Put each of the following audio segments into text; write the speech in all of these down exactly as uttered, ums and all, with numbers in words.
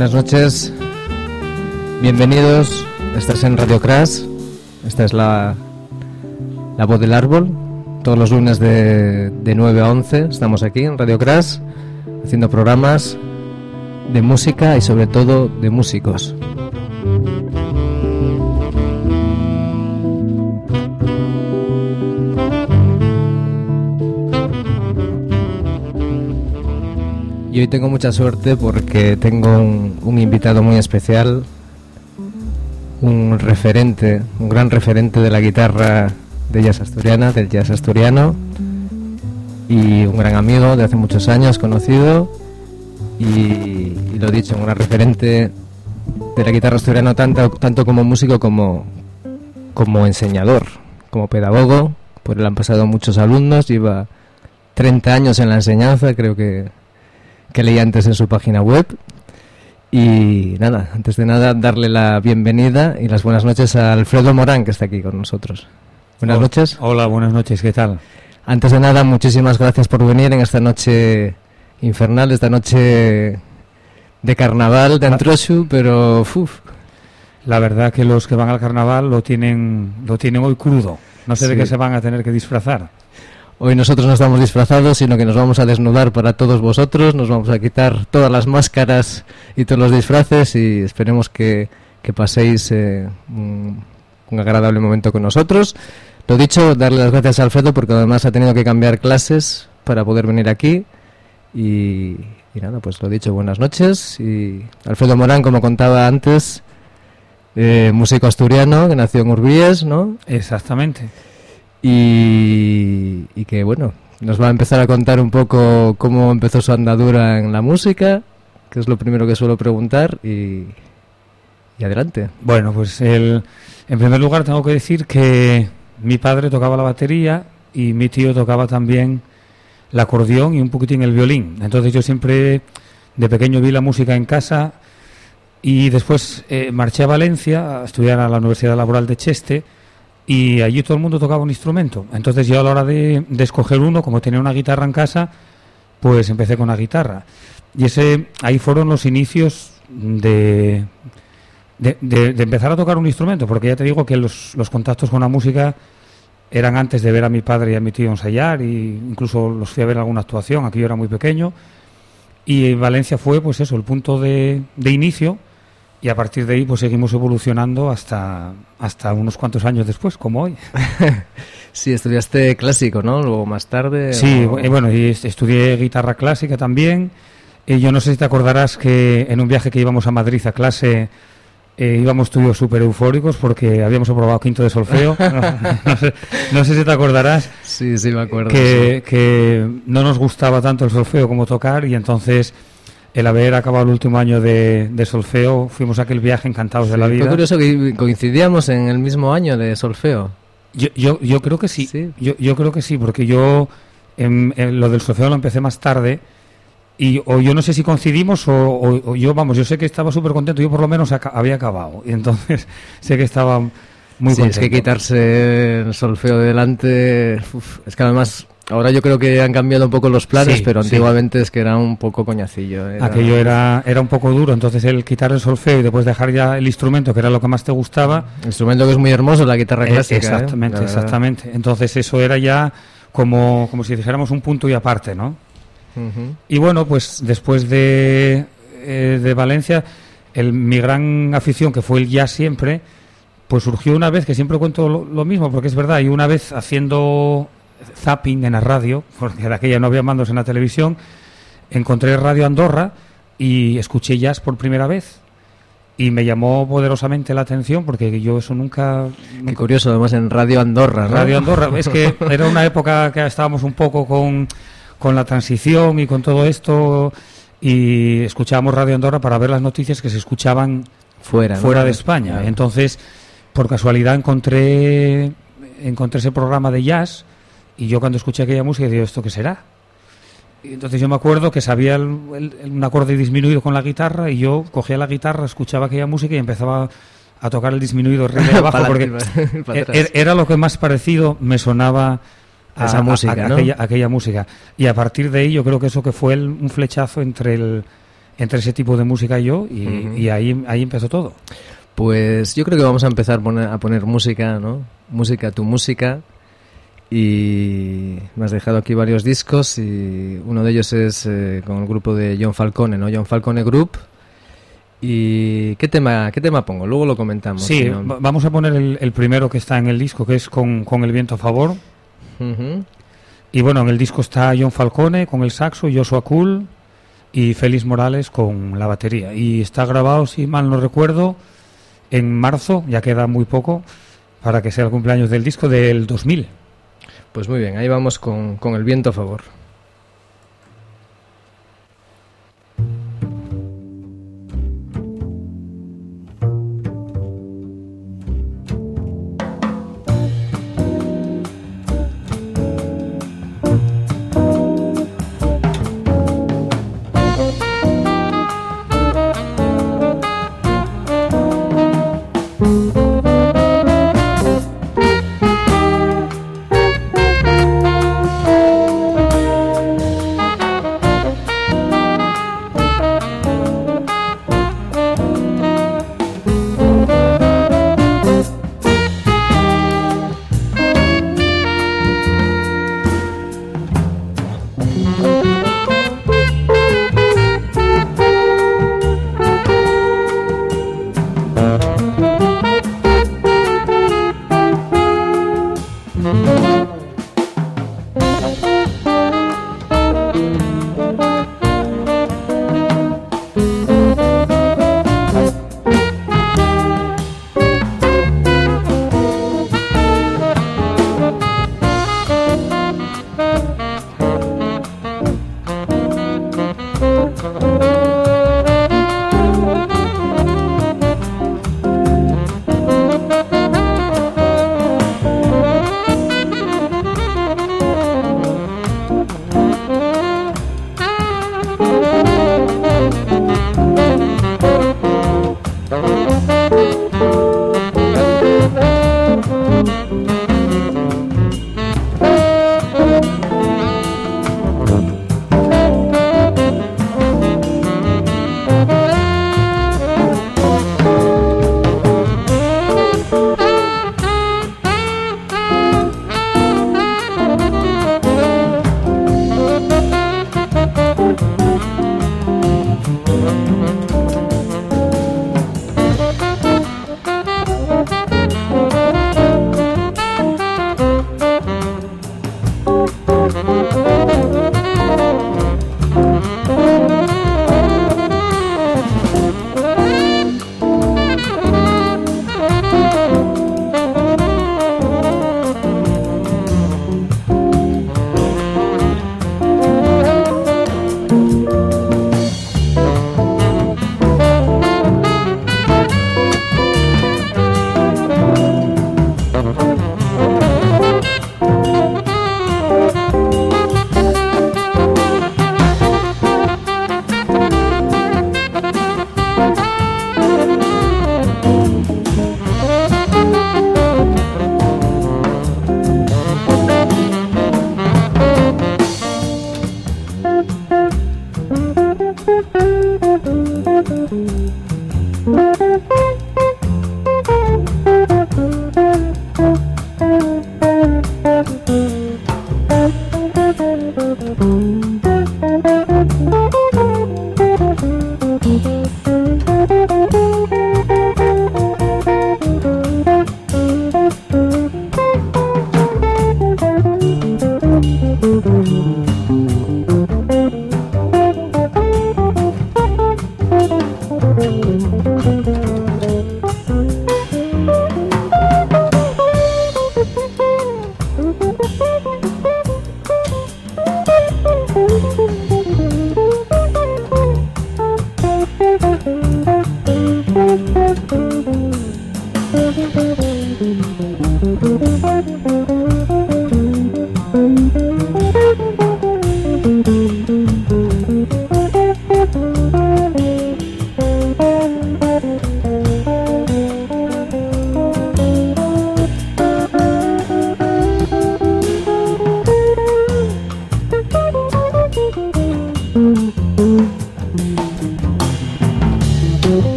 Buenas noches, bienvenidos. Estás en Radio Crash. Esta es la, la voz del árbol. Todos los lunes de, de nueve a once estamos aquí en Radio Crash haciendo programas de música y sobre todo de músicos. Y hoy tengo mucha suerte porque tengo un, un invitado muy especial, un referente, un gran referente de la guitarra de jazz asturiana, del jazz asturiano, y un gran amigo de hace muchos años conocido, y, y lo dicho, un gran referente de la guitarra asturiana tanto, tanto como músico como, como enseñador, como pedagogo. Por él han pasado muchos alumnos, lleva treinta años en la enseñanza, creo que que leí antes en su página web. Y nada, antes de nada, darle la bienvenida y las buenas noches a Alfredo Morán, que está aquí con nosotros. Buenas hola, noches. Hola, buenas noches, ¿qué tal? Antes de nada, muchísimas gracias por venir en esta noche infernal, esta noche de carnaval de Antroxu, pero uf. La verdad que los que van al carnaval lo tienen lo tienen hoy crudo. No sé sí. de qué se van a tener que disfrazar. Hoy nosotros no estamos disfrazados, sino que nos vamos a desnudar para todos vosotros, nos vamos a quitar todas las máscaras y todos los disfraces y esperemos que, que paséis eh, un, un agradable momento con nosotros. Lo dicho, darle las gracias a Alfredo porque además ha tenido que cambiar clases para poder venir aquí y, y nada, pues lo dicho, buenas noches. Y Alfredo Morán, como contaba antes, eh, músico asturiano que nació en Urbíes, ¿no? Exactamente. Y, y que bueno, nos va a empezar a contar un poco cómo empezó su andadura en la música, que es lo primero que suelo preguntar, y, y adelante. Bueno, pues el, en primer lugar tengo que decir que mi padre tocaba la batería y mi tío tocaba también el acordeón y un poquitín el violín. Entonces yo siempre de pequeño vi la música en casa y después eh, marché a Valencia a estudiar a la Universidad Laboral de Cheste. Y allí todo el mundo tocaba un instrumento. Entonces yo a la hora de, de escoger uno, como tenía una guitarra en casa, pues empecé con la guitarra. Y ese ahí fueron los inicios de, de, de, de empezar a tocar un instrumento, porque ya te digo que los, los contactos con la música eran antes de ver a mi padre y a mi tío ensayar, y incluso los fui a ver alguna actuación, aquí yo era muy pequeño. Y Valencia fue pues eso, el punto de, de inicio. Y a partir de ahí pues seguimos evolucionando hasta hasta unos cuantos años después, como hoy. Sí, estudiaste clásico, ¿no? Luego más tarde... Sí, o... bueno, y estudié guitarra clásica también. Y yo no sé si te acordarás que en un viaje que íbamos a Madrid a clase eh, íbamos tú y yo súper eufóricos porque habíamos aprobado quinto de solfeo. No, no, sé, no sé si te acordarás. Sí, sí, me acuerdo. Que, sí. que no nos gustaba tanto el solfeo como tocar y entonces... El haber acabado el último año de, de solfeo, fuimos a aquel viaje encantados sí, de la vida. Fue curioso que coincidíamos en el mismo año de solfeo. Yo yo, yo creo que sí, sí. Yo, yo creo que sí, porque yo en, en lo del solfeo lo empecé más tarde y o yo no sé si coincidimos o, o, o yo, vamos, yo sé que estaba súper contento, yo por lo menos ac- había acabado y entonces sé que estaba muy sí, contento. Es que quitarse el solfeo de delante, uf, es que además... Ahora yo creo que han cambiado un poco los planes, sí, pero antiguamente sí. Es que era un poco coñacillo. Era... Aquello era era un poco duro, entonces el quitar el solfeo y después dejar ya el instrumento, que era lo que más te gustaba. El instrumento que es muy hermoso, la guitarra clásica. Eh, exactamente, ¿eh? exactamente. Entonces eso era ya como, como si dijéramos un punto y aparte, ¿no? Uh-huh. Y bueno, pues después de, eh, de Valencia, el, mi gran afición, que fue el jazz siempre, pues surgió una vez, que siempre cuento lo, lo mismo, porque es verdad, y una vez haciendo... zapping en la radio, porque de aquella no había mandos en la televisión, encontré Radio Andorra y escuché jazz por primera vez y me llamó poderosamente la atención porque yo eso nunca... Qué nunca... curioso, además en Radio Andorra, ¿no? Radio Andorra, es que era una época que estábamos un poco con, con la transición y con todo esto y escuchábamos Radio Andorra para ver las noticias que se escuchaban fuera, fuera ¿no? de España. Claro. Entonces, por casualidad encontré encontré ese programa de jazz. Y yo cuando escuché aquella música digo, ¿esto qué será? Y entonces yo me acuerdo que sabía el, el, un acorde disminuido con la guitarra y yo cogía la guitarra, escuchaba aquella música y empezaba a tocar el disminuido arriba y abajo porque era, era lo que más parecido me sonaba a, esa música, a, a, ¿no? aquella, aquella música. Y a partir de ahí yo creo que eso que fue el, un flechazo entre el, entre ese tipo de música y yo, y, uh-huh. y ahí, ahí empezó todo. Pues yo creo que vamos a empezar a poner, a poner música, ¿no? Música, tu música. Y me has dejado aquí varios discos y uno de ellos es eh, con el grupo de John Falcone, ¿no? John Falcone Group. ¿Y qué tema, qué tema pongo? Luego lo comentamos. Sí, ¿no? Vamos a poner el, el primero que está en el disco, que es con, con El viento a favor. Uh-huh. Y bueno, en el disco está John Falcone con el saxo, Joshua Cool y Félix Morales con la batería. Y está grabado, si mal no recuerdo, en marzo, ya queda muy poco para que sea el cumpleaños del disco del dos mil. Pues muy bien, ahí vamos con, con El viento a favor.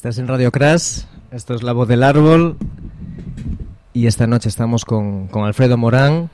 Estás en Radio Crash, esto es La Voz del Árbol y esta noche estamos con, con Alfredo Morán.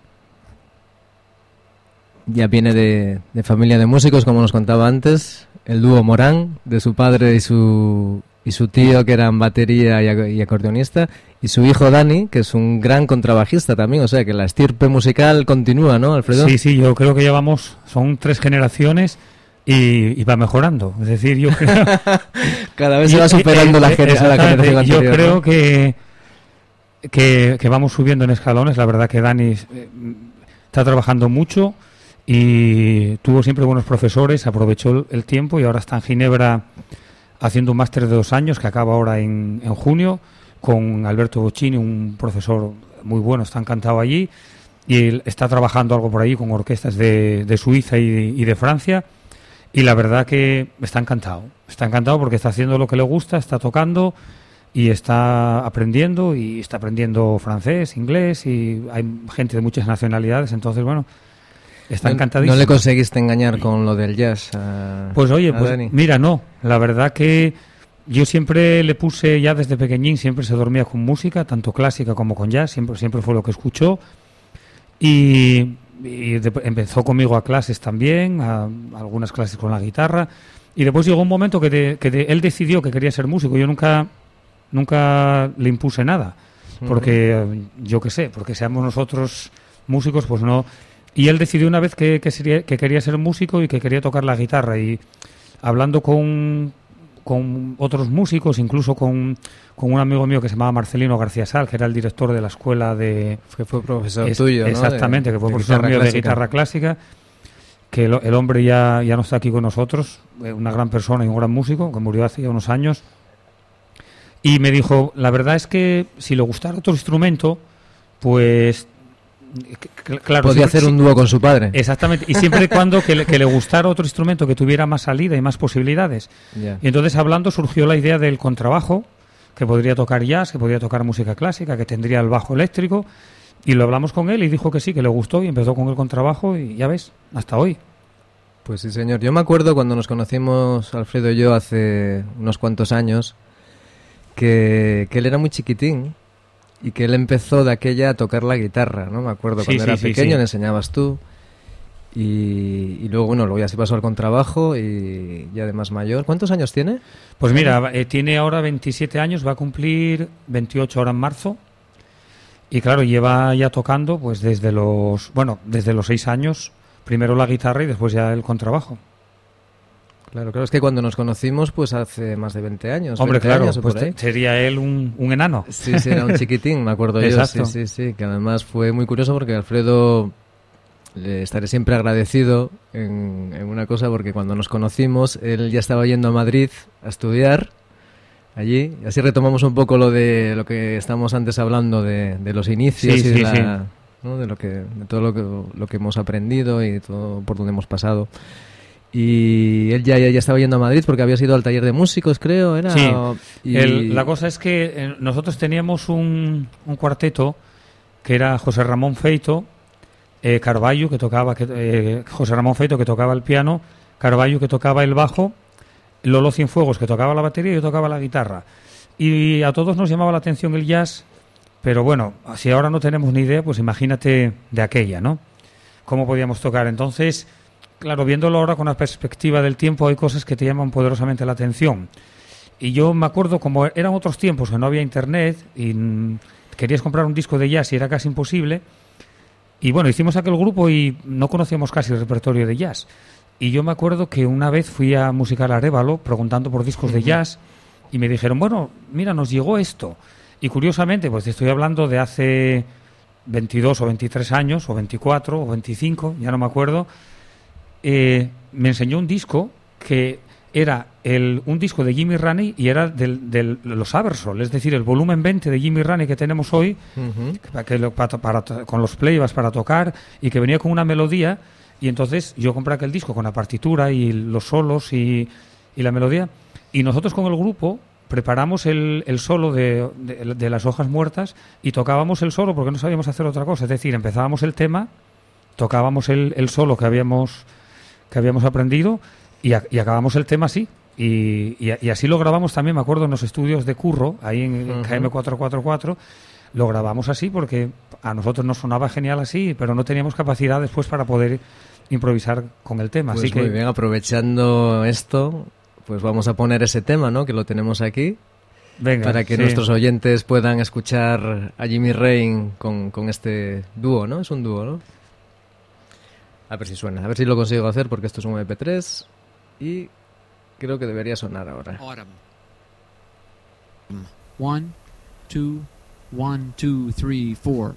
Ya viene de, de familia de músicos, como nos contaba antes, el dúo Morán, de su padre y su, y su tío, que eran batería y, y acordeonista, y su hijo Dani, que es un gran contrabajista también, o sea que la estirpe musical continúa, ¿no, Alfredo? Sí, sí, yo creo que llevamos, son tres generaciones y, y va mejorando, es decir, yo creo... Cada vez se va superando y, la, eh, gener- la generación anterior. Yo creo ¿no? que, que, que vamos subiendo en escalones, la verdad que Dani eh, está trabajando mucho y tuvo siempre buenos profesores, aprovechó el, el tiempo y ahora está en Ginebra haciendo un máster de dos años que acaba ahora en, en junio con Alberto Boccini, un profesor muy bueno, está encantado allí y él está trabajando algo por ahí con orquestas de, de Suiza y, y de Francia y la verdad que está encantado, está encantado porque está haciendo lo que le gusta, está tocando y está aprendiendo y está aprendiendo francés, inglés y hay gente de muchas nacionalidades, entonces bueno, está encantadísimo. ¿No le conseguiste engañar con lo del jazz a, Pues oye, a pues Dani? mira, no, la verdad que yo siempre le puse, ya desde pequeñín, siempre se dormía con música, tanto clásica como con jazz, siempre, siempre fue lo que escuchó y, y de, empezó conmigo a clases también, a, a algunas clases con la guitarra y después llegó un momento que, de, que de, él decidió que quería ser músico, yo nunca, nunca le impuse nada, porque uh-huh. yo qué sé, porque seamos nosotros músicos, pues no... Y él decidió una vez que, que, sería, que quería ser músico y que quería tocar la guitarra. Y hablando con, con otros músicos, incluso con, con un amigo mío que se llamaba Marcelino García Sal, que era el director de la escuela de... Que fue profesor es, tuyo, ¿no? Exactamente, de, que fue de profesor mío clásica. de guitarra clásica. Que el, el hombre ya, ya no está aquí con nosotros, una gran persona y un gran músico, que murió hace ya unos años. Y me dijo, la verdad es que si le gustara otro instrumento, pues... Claro, podía siempre, hacer un dúo con su padre. Exactamente, y siempre y cuando que le, que le gustara otro instrumento que tuviera más salida y más posibilidades. Yeah. Y entonces hablando surgió la idea del contrabajo, que podría tocar jazz, que podría tocar música clásica, que tendría el bajo eléctrico, y lo hablamos con él y dijo que sí, que le gustó y empezó con el contrabajo y ya ves, hasta hoy. Pues sí, señor. Yo me acuerdo cuando nos conocimos, Alfredo y yo, hace unos cuantos años, que, que él era muy chiquitín. Y que él empezó de aquella a tocar la guitarra, ¿no? Me acuerdo, cuando sí, era sí, pequeño sí. le enseñabas tú. Y, y luego, bueno, luego ya se pasó al contrabajo y ya de más mayor. ¿Cuántos años tiene? Pues mira, eh, tiene ahora veintisiete años, va a cumplir veintiocho ahora en marzo. Y claro, lleva ya tocando pues desde los, bueno, desde los seis años. Primero la guitarra y después ya el contrabajo. Claro, claro, es que cuando nos conocimos, pues hace más de veinte años. Hombre, veinte claro, años, pues por ahí. sería él un, un enano. Sí, sí, era un chiquitín, me acuerdo yo. Exacto. Sí, sí, sí, que además fue muy curioso porque Alfredo, le estaré siempre agradecido en, en una cosa, porque cuando nos conocimos, él ya estaba yendo a Madrid a estudiar allí, y así retomamos un poco lo de lo que estábamos antes hablando de, de los inicios Sí, y sí, de, la, sí. ¿no? de lo que de todo lo que, lo que hemos aprendido y todo por donde hemos pasado. Y él ya, ya, ya estaba yendo a Madrid porque había ido al taller de músicos, creo, era. Sí, y... el, la cosa es que eh, nosotros teníamos un, un cuarteto que era José Ramón Feito, eh, Carballo, que tocaba, que, eh, José Ramón Feito, que tocaba el piano, Carballo, que tocaba el bajo, Lolo Cienfuegos, que tocaba la batería y yo tocaba la guitarra. Y a todos nos llamaba la atención el jazz, pero bueno, si ahora no tenemos ni idea, pues imagínate de aquella, ¿no? ¿Cómo podíamos tocar? Entonces... Claro, viéndolo ahora con la perspectiva del tiempo, hay cosas que te llaman poderosamente la atención. Y yo me acuerdo, como eran otros tiempos, que no había internet y mm, querías comprar un disco de jazz y era casi imposible. Y bueno, hicimos aquel grupo y no conocíamos casi el repertorio de jazz. Y yo me acuerdo que una vez fui a Musical Arévalo preguntando por discos de jazz y me dijeron, bueno, mira, nos llegó esto. Y curiosamente, pues estoy hablando de hace veintidós o veintitrés años, o veinticuatro o veinticinco, ya no me acuerdo. Eh, me enseñó un disco que era el, un disco de Jimmy Raney y era de del, los Abersol, es decir, el volumen veinte de Jimmy Raney que tenemos hoy, uh-huh. que lo, para, para, con los playbacks para tocar y que venía con una melodía. Y entonces yo compré aquel disco con la partitura y los solos y, y la melodía, y nosotros con el grupo preparamos el, el solo de, de, de Las hojas muertas y tocábamos el solo porque no sabíamos hacer otra cosa, es decir, empezábamos el tema, tocábamos el, el solo que habíamos que habíamos aprendido y, a, y acabamos el tema así, Y, y, y así lo grabamos también, me acuerdo, en los estudios de Curro, ahí en uh-huh. K M cuatrocientos cuarenta y cuatro, lo grabamos así porque a nosotros nos sonaba genial así, pero no teníamos capacidad después para poder improvisar con el tema. Pues así muy que... bien, aprovechando esto, pues vamos a poner ese tema, ¿no? Que lo tenemos aquí. Venga, para que sí. nuestros oyentes puedan escuchar a Jimmy Rain con, con este dúo, ¿no? Es un dúo, ¿no? A ver si suena, a ver si lo consigo hacer porque esto es un eme pe tres y creo que debería sonar ahora. Autumn. One, two, one, two, three, four.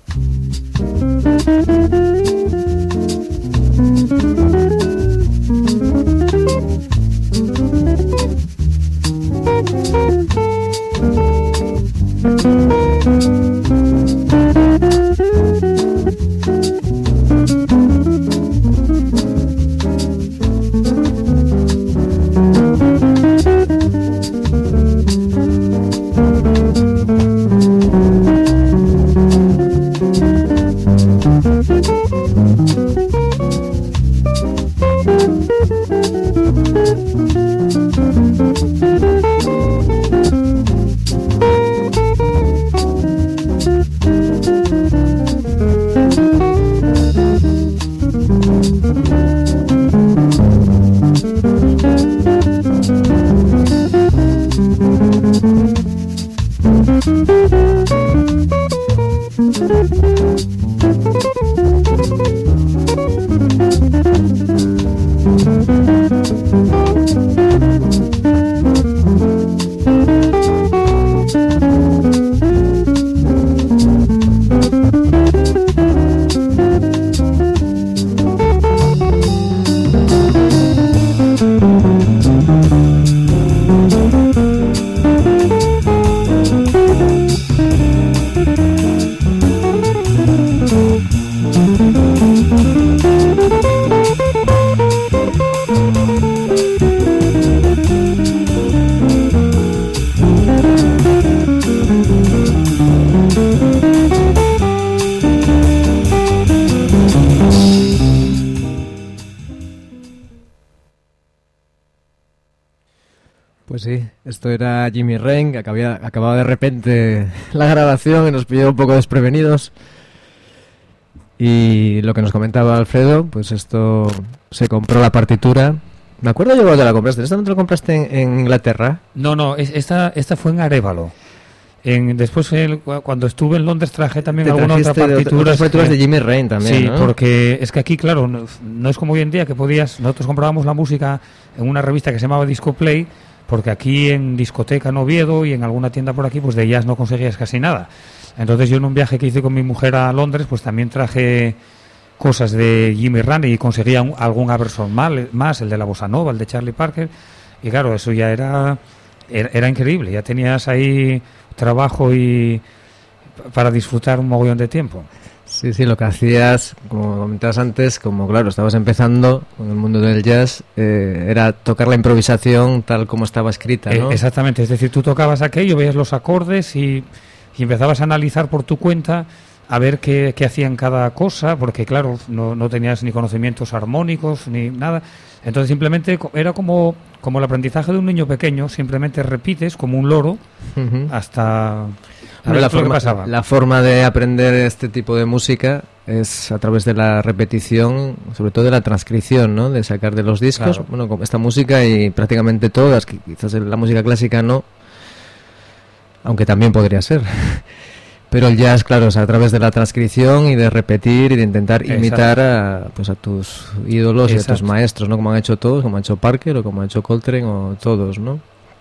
Pues sí, esto era Jimmy Rain, que acababa, acababa de repente la grabación y nos pilló un poco desprevenidos. Y lo que nos comentaba Alfredo, pues esto se compró la partitura. Me acuerdo yo cuando la compraste. ¿Esta no te la compraste en, en Inglaterra? No, no, es, esta, esta fue en Arévalo. En, después, el, cuando estuve en Londres, traje también alguna otra partitura. Otras partituras de Jimmy Rain también, sí, ¿no? porque es que aquí, claro, no, no es como hoy en día que podías... Nosotros comprábamos la música en una revista que se llamaba Disco Play, porque aquí en discoteca en Oviedo y en alguna tienda por aquí, pues de jazz no conseguías casi nada. Entonces yo en un viaje que hice con mi mujer a Londres, pues también traje cosas de Jimmy Rain y conseguía un, algún Aberson más, el de la Bossa Nova, el de Charlie Parker, y claro, eso ya era, era, era increíble, ya tenías ahí trabajo y para disfrutar un mogollón de tiempo. Sí, sí, lo que hacías, como comentabas antes, como claro, estabas empezando con el mundo del jazz, eh, era tocar la improvisación tal como estaba escrita, ¿no? Eh, exactamente, es decir, tú tocabas aquello, veías los acordes y, y empezabas a analizar por tu cuenta a ver qué, qué hacían cada cosa, porque claro, no, no tenías ni conocimientos armónicos ni nada. Entonces simplemente era como, como el aprendizaje de un niño pequeño, simplemente repites como un loro uh-huh. hasta... A ver la, lo forma, que pasaba. La forma de aprender este tipo de música es a través de la repetición, sobre todo de la transcripción, ¿no? De sacar de los discos, claro. Bueno, con esta música y prácticamente todas, que quizás la música clásica no, aunque también podría ser. Pero el jazz, claro, es a través de la transcripción y de repetir y de intentar imitar a, pues a tus ídolos Exacto. y a tus maestros, ¿no? Como han hecho todos, como ha hecho Parker o como ha hecho Coltrane o todos, ¿no?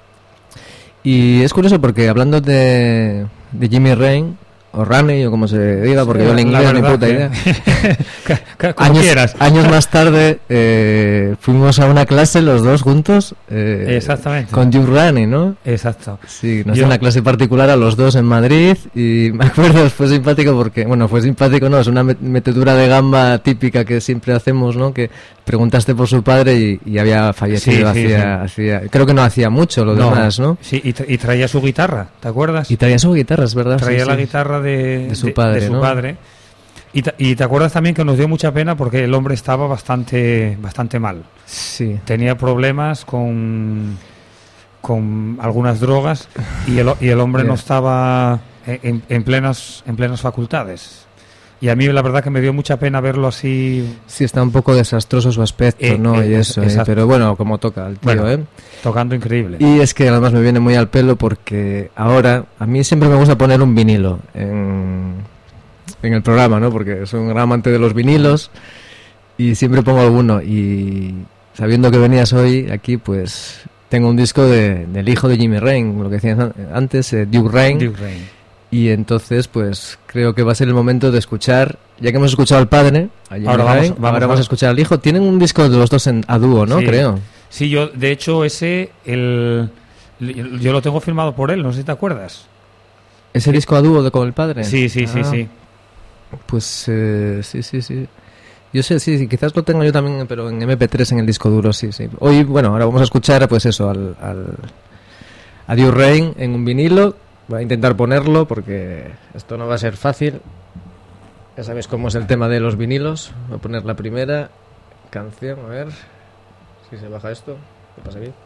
Y es curioso porque hablando de, de Jimmy Rain, o Raney, o como se diga, porque sí, yo el inglés ni puta idea. años, quieras. años más tarde eh, fuimos a una clase los dos juntos. Eh, Exactamente. Con Jim Raney, ¿no? Exacto. Sí, nos dio una clase particular a los dos en Madrid y me acuerdo, fue simpático porque, bueno, fue simpático, no, es una metedura de gamba típica que siempre hacemos, ¿no? Que preguntaste por su padre y, y había fallecido sí, hacía, sí, sí. hacía, creo que no hacía mucho lo no, demás, ¿no? Sí, y, tra- y traía su guitarra, ¿te acuerdas? Y traía su guitarra, es verdad. Traía sí, la sí. guitarra de, de su padre, de, de su ¿no? padre. Y, ta- y te acuerdas también que nos dio mucha pena porque el hombre estaba bastante bastante mal. Sí. Tenía problemas con con algunas drogas y el, y el hombre Yeah. no estaba en, en plenas en plenas facultades. Y a mí la verdad que me dio mucha pena verlo así. Sí, está un poco desastroso su aspecto, Eh, ¿no? eh, y eso, es- eh, pero bueno, como toca el tío, Bueno, ¿eh? Tocando increíble. Y es que además me viene muy al pelo porque ahora a mí siempre me gusta poner un vinilo en, en el programa, ¿no? Porque soy un gran amante de los vinilos y siempre pongo alguno. Y sabiendo que venías hoy aquí, pues tengo un disco de, del hijo de Jimmy Rain, lo que decías an- antes, eh, Duke Rain. Duke Rain. Y entonces, pues creo que va a ser el momento de escuchar, ya que hemos escuchado al padre, a Jimmy Ahora vamos- Rain, vamos ahora a- vamos a escuchar al hijo. Tienen un disco de los dos en, a dúo, ¿no? Sí. Creo. Sí, yo de hecho ese el yo lo tengo firmado por él, no sé si te acuerdas. ¿Ese disco a dúo de con el padre? Sí, sí, sí, Ah, sí. Pues eh, sí, sí, sí. Yo sé, sí, sí, quizás lo tengo yo también, pero en eme pe tres en el disco duro, sí, sí. Hoy, bueno, ahora vamos a escuchar, pues eso, al, al a Duke Rain en un vinilo. Voy a intentar ponerlo porque esto no va a ser fácil. Ya sabéis cómo es el tema de los vinilos. Voy a poner la primera canción, a ver si se baja esto. ¿Qué pasa aquí?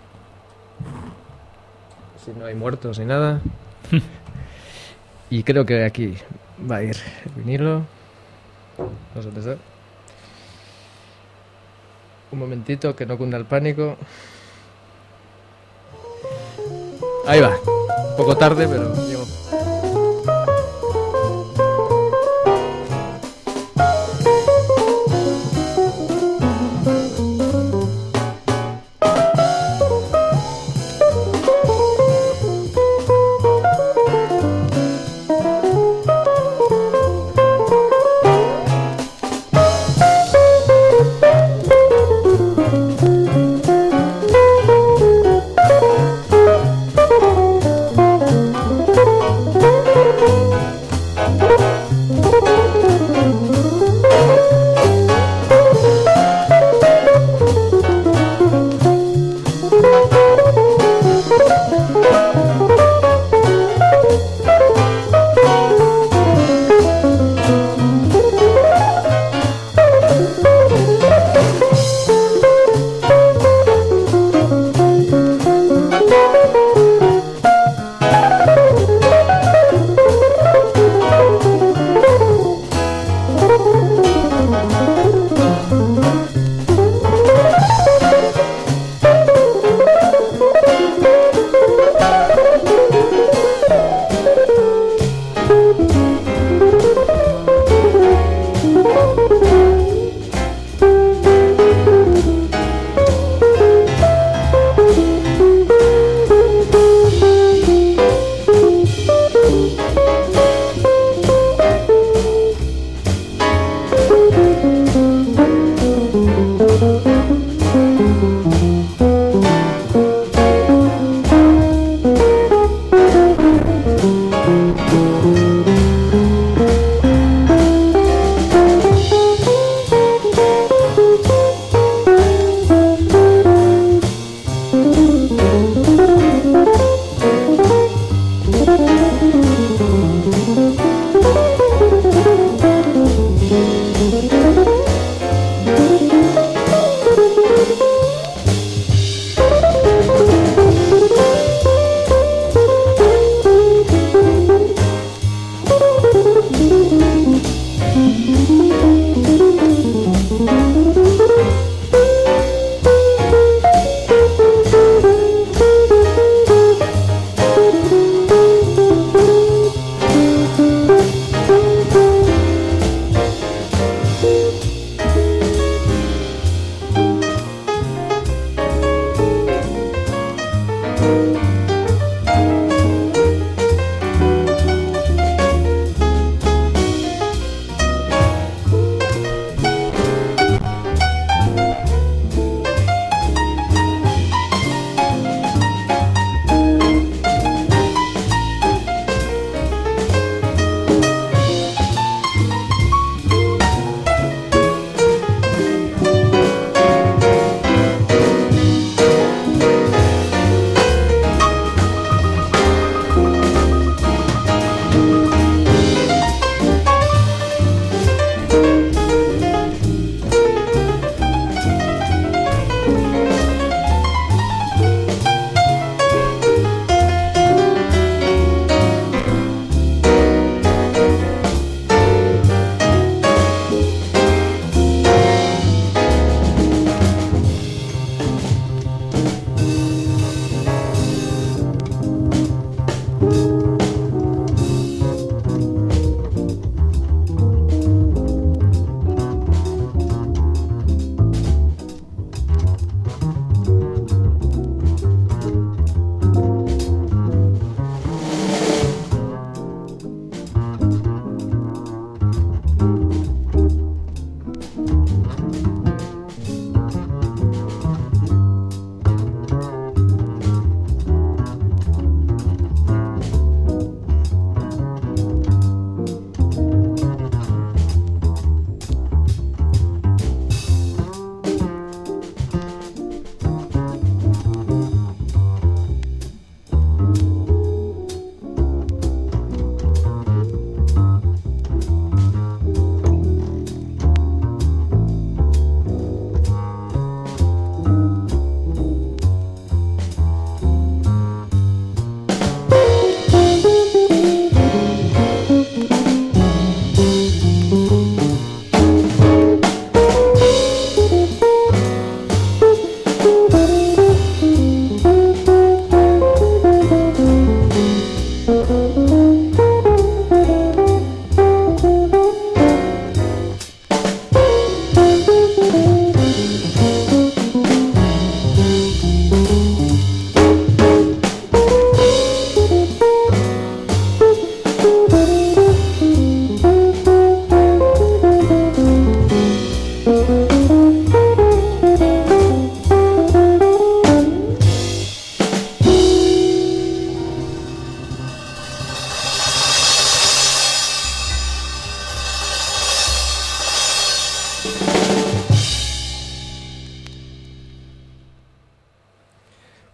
Si no hay muertos ni nada. Y creo que aquí va a ir el vinilo. No sé dónde está. Un momentito, que no cunda el pánico. Ahí va. Un poco tarde, pero llegó.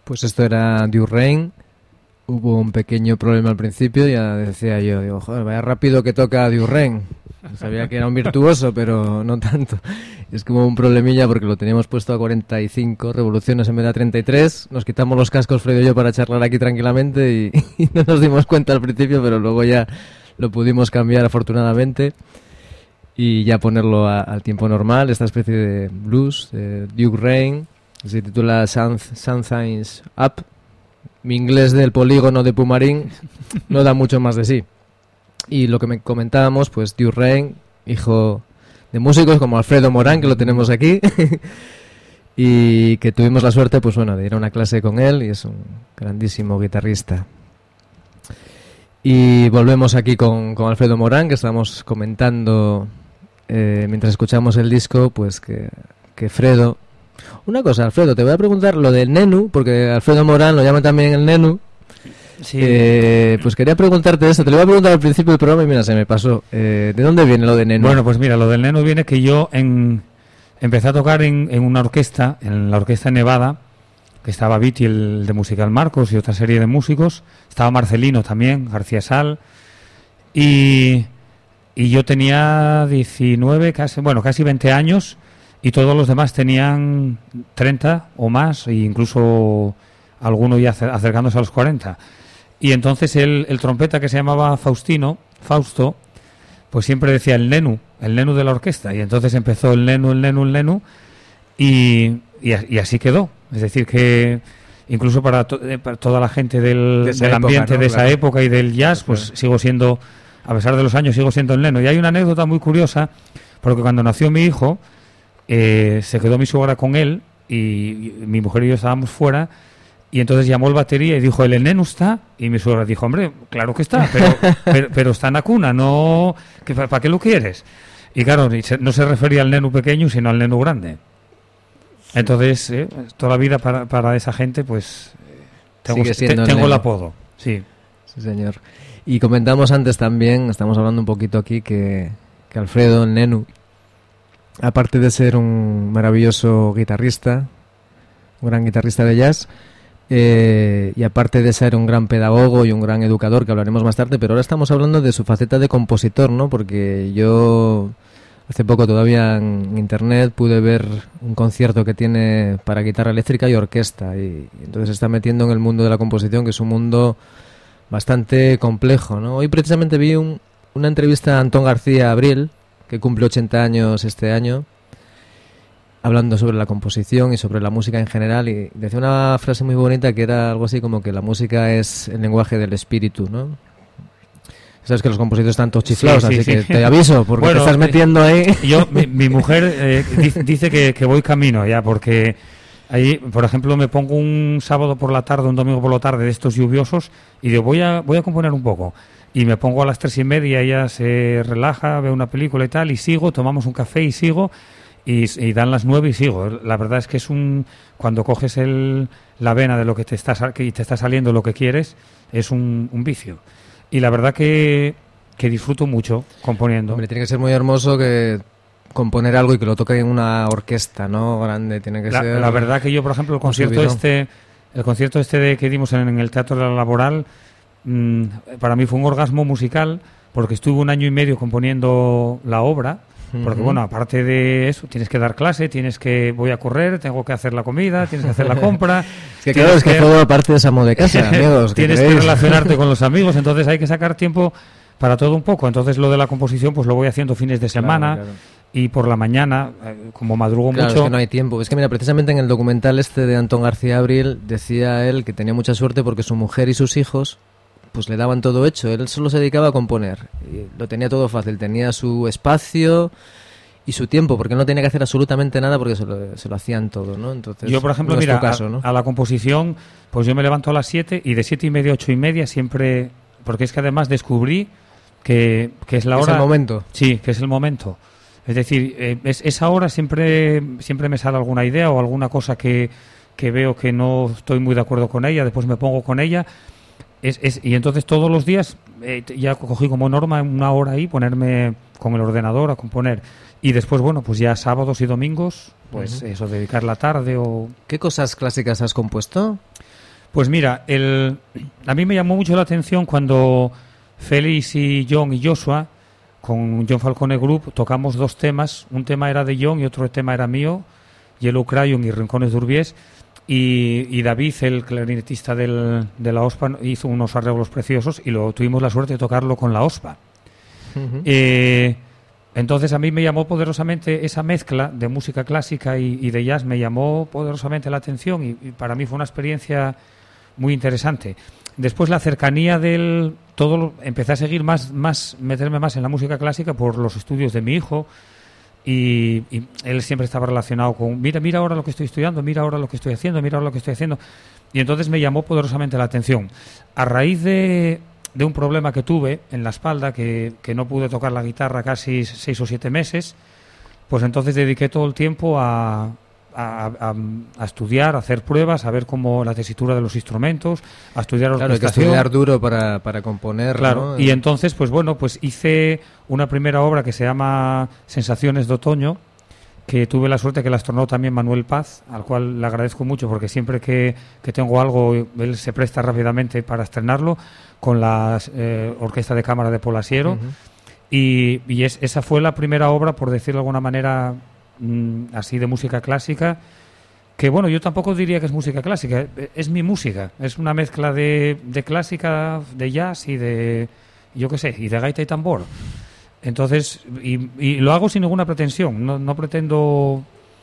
Pues esto era Durain. Hubo un pequeño problema al principio, ya decía yo, digo, joder, vaya rápido que toca Durain. Sabía que era un virtuoso, pero no tanto. Es que hubo un problemilla porque lo teníamos puesto a cuarenta y cinco revoluciones en vez de a treinta y tres. Nos quitamos los cascos, Fred y yo, para charlar aquí tranquilamente y, y no nos dimos cuenta al principio, pero luego ya lo pudimos cambiar afortunadamente y ya ponerlo a, al tiempo normal, esta especie de blues, de Duke Rain, se titula Something's Up. Mi inglés del polígono de Pumarín no da mucho más de sí. Y lo que me comentábamos, pues Duke Rain, hijo de músicos como Alfredo Morán, que lo tenemos aquí, y que tuvimos la suerte, pues bueno, de ir a una clase con él, y es un grandísimo guitarrista. Y volvemos aquí con, con Alfredo Morán, que estamos comentando eh, mientras escuchamos el disco, pues que, que Fredo... Una cosa, Alfredo, te voy a preguntar lo del Nenu, porque Alfredo Morán lo llama también el Nenu. Sí. Eh, pues quería preguntarte esto, te lo iba a preguntar al principio del programa y mira, se me pasó. Eh, ¿De dónde viene lo de Nenu? Bueno, pues mira, lo del Nenu viene que yo en, empecé a tocar en, en una orquesta, en la orquesta Nevada, que estaba Viti, el de Musical Marcos, y otra serie de músicos. Estaba Marcelino también, García Sal, y, y yo tenía diecinueve, casi, bueno, casi veinte años, y todos los demás tenían treinta o más, e incluso alguno ya acercándose a los cuarenta. Y entonces el, el trompeta, que se llamaba Faustino, Fausto, pues siempre decía el Nenu, el Nenu de la orquesta. Y entonces empezó el Nenu, el Nenu, el Nenu, y, y, y así quedó. Es decir, que incluso para, to, para toda la gente del, de del época, ambiente, ¿no?, de esa claro, época y del jazz, pues claro, sigo siendo, a pesar de los años, sigo siendo el Nenu. Y hay una anécdota muy curiosa, porque cuando nació mi hijo, eh, se quedó mi suegra con él, y, y mi mujer y yo estábamos fuera, y entonces llamó el batería y dijo, ¿el Nenu está? Y mi suegra dijo, hombre, claro que está, pero, pero, pero está en la cuna, no, que, ¿para qué lo quieres? Y claro, no se refería al Nenu pequeño, sino al Nenu grande. Entonces, eh, toda la vida para, para esa gente, pues, tengo, te, tengo el, el apodo. Sí. Sí, señor. Y comentamos antes también, estamos hablando un poquito aquí, que, que Alfredo, el Nenu, aparte de ser un maravilloso guitarrista, un gran guitarrista de jazz, eh, y aparte de ser un gran pedagogo y un gran educador, que hablaremos más tarde, pero ahora estamos hablando de su faceta de compositor, ¿no? Porque yo hace poco todavía en internet pude ver un concierto que tiene para guitarra eléctrica y orquesta, y, y entonces se está metiendo en el mundo de la composición, que es un mundo bastante complejo, ¿no? Hoy precisamente vi un, una entrevista a Antón García Abril, que cumple ochenta años este año, hablando sobre la composición y sobre la música en general, y decía una frase muy bonita que era algo así como que la música es el lenguaje del espíritu, ¿no? Sabes que los compositores están todos chiflados, sí, sí, así sí. que te aviso, porque bueno, te estás metiendo ahí. Yo, mi, mi mujer eh, dice que, que voy camino ya, porque ahí, por ejemplo, me pongo un sábado por la tarde, un domingo por la tarde de estos lluviosos, y digo, voy a, voy a componer un poco. Y me pongo a las tres y media, ella se relaja, ve una película y tal, y sigo, tomamos un café y sigo, y, y dan las nueve y sigo. La verdad es que es un, cuando coges el, la vena de lo que te está, que te está saliendo lo que quieres, es un, un vicio. Y la verdad que, que disfruto mucho componiendo. Hombre, tiene que ser muy hermoso que componer algo y que lo toque en una orquesta, ¿no? Grande, tiene que la, ser... La verdad que yo, por ejemplo, el concierto este, el concierto este de, que dimos en, en el Teatro de la Laboral, mmm, para mí fue un orgasmo musical, porque estuve un año y medio componiendo la obra. Porque, uh-huh. bueno, aparte de eso, tienes que dar clase, tienes que... Voy a correr, tengo que hacer la comida, tienes que hacer la compra... Es que claro, es que, que todo parte de esa amo de casa, amigos. Tienes que relacionarte con los amigos, entonces hay que sacar tiempo para todo un poco. Entonces lo de la composición, pues lo voy haciendo fines de semana, claro, claro. Y por la mañana, como madrugo claro, mucho... es que no hay tiempo. Es que mira, precisamente en el documental este de Antón García Abril, decía él que tenía mucha suerte porque su mujer y sus hijos pues le daban todo hecho, él solo se dedicaba a componer, y lo tenía todo fácil, tenía su espacio y su tiempo, porque no tenía que hacer absolutamente nada porque se lo, se lo hacían todo, ¿no? Entonces, yo, por ejemplo, no mira, caso, a, ¿no? a la composición, pues yo me levanto a las siete y de siete y media a ocho y media siempre, porque es que además descubrí que, que es la hora... Es el momento. Sí, que es el momento. Es decir, eh, es, esa hora siempre, siempre me sale alguna idea o alguna cosa que, que veo que no estoy muy de acuerdo con ella, después me pongo con ella... Es, es, y entonces todos los días eh, ya cogí como norma una hora ahí, ponerme con el ordenador a componer. Y después, bueno, pues ya sábados y domingos, pues uh-huh. eso, dedicar la tarde o... ¿Qué cosas clásicas has compuesto? Pues mira, el, a mí me llamó mucho la atención cuando Félix y John y Joshua, con John Falcone Group, tocamos dos temas. Un tema era de John y otro tema era mío, Yellow Crayon y Rincones de Urbiés. Y, y David, el clarinetista del, de la O S P A, hizo unos arreglos preciosos y lo tuvimos la suerte de tocarlo con la O S P A. Uh-huh. Eh, entonces a mí me llamó poderosamente esa mezcla de música clásica y, y de jazz, me llamó poderosamente la atención y, y para mí fue una experiencia muy interesante. Después la cercanía del todo, lo, empecé a seguir más, más, meterme más en la música clásica por los estudios de mi hijo. Y, y él siempre estaba relacionado con mira, mira ahora lo que estoy estudiando, mira ahora lo que estoy haciendo, mira ahora lo que estoy haciendo. Y entonces me llamó poderosamente la atención. A raíz de, de un problema que tuve en la espalda, que, que no pude tocar la guitarra casi seis o siete meses, pues entonces dediqué todo el tiempo a... A, a, a estudiar, a hacer pruebas, a ver cómo la tesitura de los instrumentos, a estudiar orquestación. Claro, hay que estudiar duro para, para componer. Claro, ¿no? Y entonces, pues bueno, pues hice una primera obra que se llama Sensaciones de Otoño, que tuve la suerte que la estrenó también Manuel Paz, al cual le agradezco mucho porque siempre que, que tengo algo, él se presta rápidamente para estrenarlo, con la eh, Orquesta de Cámara de Polasiero. Uh-huh. Y, y es, esa fue la primera obra, por decirlo de alguna manera, así de música clásica, que bueno, yo tampoco diría que es música clásica, es mi música, es una mezcla de, de clásica, de jazz y de, yo qué sé, y de gaita y tambor. Entonces, y, y lo hago sin ninguna pretensión, no, no pretendo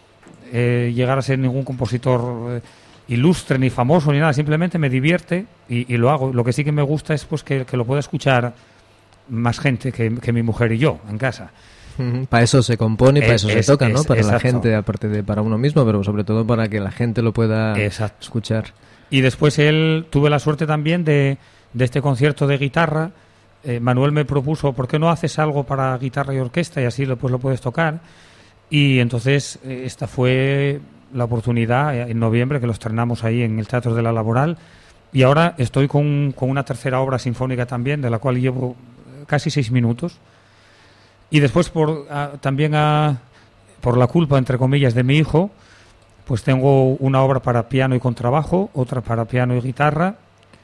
eh, llegar a ser ningún compositor eh, ilustre ni famoso ni nada, simplemente me divierte y, y lo hago. Lo que sí que me gusta es pues que, que lo pueda escuchar más gente que, que mi mujer y yo en casa. Uh-huh. Para eso se compone y para es, eso es, se toca, es, ¿no? Para exacto. la gente, aparte de para uno mismo, pero sobre todo para que la gente lo pueda exacto. escuchar. Y después él, tuve la suerte también de, de este concierto de guitarra. Eh, Manuel me propuso, ¿por qué no haces algo para guitarra y orquesta y así lo, pues lo puedes tocar? Y entonces eh, esta fue la oportunidad eh, en noviembre que lo estrenamos ahí en el Teatro de la Laboral. Y ahora estoy con, con una tercera obra sinfónica también, de la cual llevo casi seis minutos. Y después, por a, también a, por la culpa, entre comillas, de mi hijo, pues tengo una obra para piano y contrabajo, otra para piano y guitarra.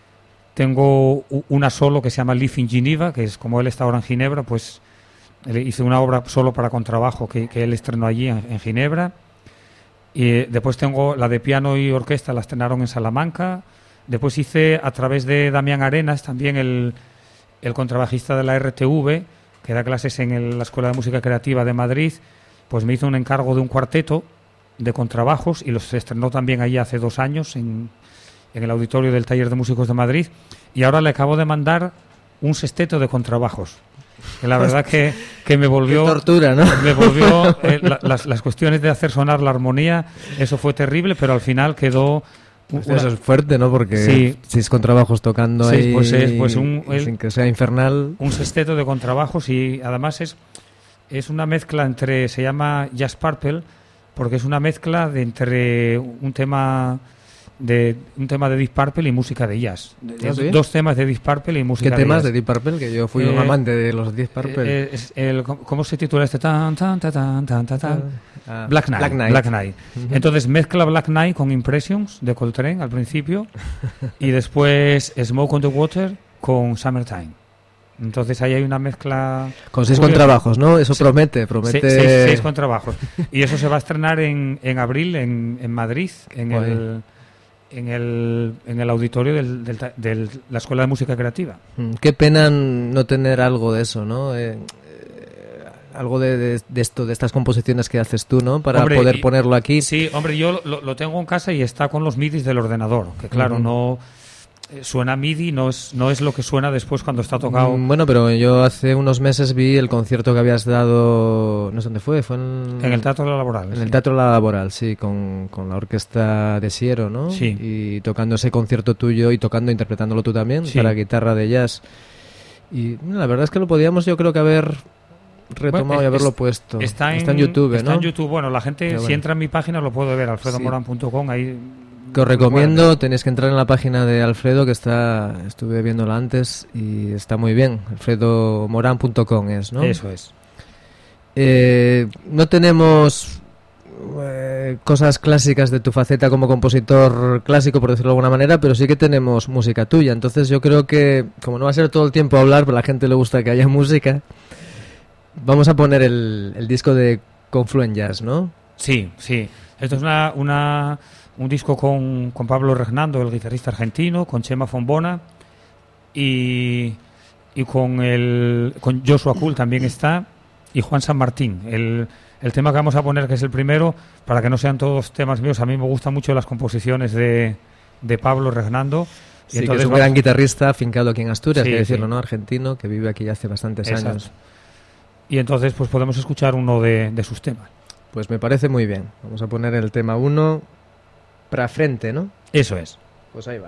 Tengo una solo que se llama Live in Geneva, que es como él está ahora en Ginebra, pues hice una obra solo para contrabajo que, que él estrenó allí en, en Ginebra. Y después tengo la de piano y orquesta, la estrenaron en Salamanca. Después hice, a través de Damián Arenas, también el, el contrabajista de la R T V, que da clases en el, la Escuela de Música Creativa de Madrid, pues me hizo un encargo de un cuarteto de contrabajos y los estrenó también allí hace dos años en, en el auditorio del Taller de Músicos de Madrid, y ahora le acabo de mandar un sexteto de contrabajos. Que la verdad que, que me volvió... Qué tortura, ¿no? Me volvió... Eh, la, las, las cuestiones de hacer sonar la armonía, eso fue terrible, pero al final quedó... Una... Eso es fuerte, ¿no? Porque sí. si es contrabajos tocando sí, ahí, pues es, pues un, el, sin que sea infernal. Un sexteto de contrabajos y además es, es una mezcla entre, se llama Jazz Purple, porque es una mezcla de entre un tema de un tema de Deep Purple y música de jazz. ¿Ah, sí? Dos temas de Deep Purple y música de jazz. ¿Qué temas de Deep Purple? Que yo fui eh, un amante de los Deep Purple. Eh, es el, ¿Cómo se titula este? Tan, tan, tan, tan, tan, tan, tan. Ah, Black Knight. Black Knight. Black Knight. Uh-huh. Entonces mezcla Black Knight con Impressions de Coltrane al principio y después Smoke on the Water con Summertime. Entonces ahí hay una mezcla... Con seis contrabajos, ¿no? Eso sí. promete, promete... Se, seis, seis contrabajos. Y eso se va a estrenar en, en abril en, en Madrid, en el, en el en el auditorio del, del, de la Escuela de Música Creativa. Qué pena no tener algo de eso, ¿no? Eh, algo de, de, de esto, de estas composiciones que haces tú, ¿no? Para hombre, poder y, ponerlo aquí. Sí, hombre, yo lo, lo tengo en casa y está con los midis del ordenador, que claro, uh-huh. no... Suena MIDI, no es no es lo que suena después cuando está tocado. Bueno, pero yo hace unos meses vi el concierto que habías dado, no sé dónde fue, fue en, en el Teatro de la Laboral. En sí. el Teatro de la Laboral, sí, con, con la orquesta de Siero, ¿no? Sí. Y tocando ese concierto tuyo y tocando, interpretándolo tú también, sí. para guitarra de jazz. Y la verdad es que lo podíamos, yo creo que haber retomado bueno, y haberlo es, puesto. Está en, está en YouTube, está ¿no? en YouTube. Bueno, la gente, bueno. si entra en mi página, lo puede ver, alfredo moran punto com, ahí... Que os recomiendo, bueno, tenéis que entrar en la página de Alfredo, que está, estuve viéndola antes y está muy bien. alfredo moran punto com es, ¿no? Eso es. Eh, no tenemos eh, cosas clásicas de tu faceta como compositor clásico, por decirlo de alguna manera, pero sí que tenemos música tuya. Entonces yo creo que, como no va a ser todo el tiempo hablar, pero a la gente le gusta que haya música, vamos a poner el, el disco de Confluent Jazz, ¿no? Sí, sí. Esto es una, una, un disco con, con Pablo Regnando, el guitarrista argentino, con Chema Fombona y, y con, el, con Joshua Kuhl también está, y Juan San Martín. El, el tema que vamos a poner, que es el primero, para que no sean todos temas míos, a mí me gustan mucho las composiciones de, de Pablo Regnando. Y sí, entonces que es un vamos... gran guitarrista afincado aquí en Asturias, Sí, hay que decirlo, sí. ¿no? Argentino, que vive aquí hace bastantes Exacto. años. Y entonces pues podemos escuchar uno de, de sus temas. Pues me parece muy bien. Vamos a poner el tema uno, Pra Frente, ¿no? Eso es. Pues ahí va.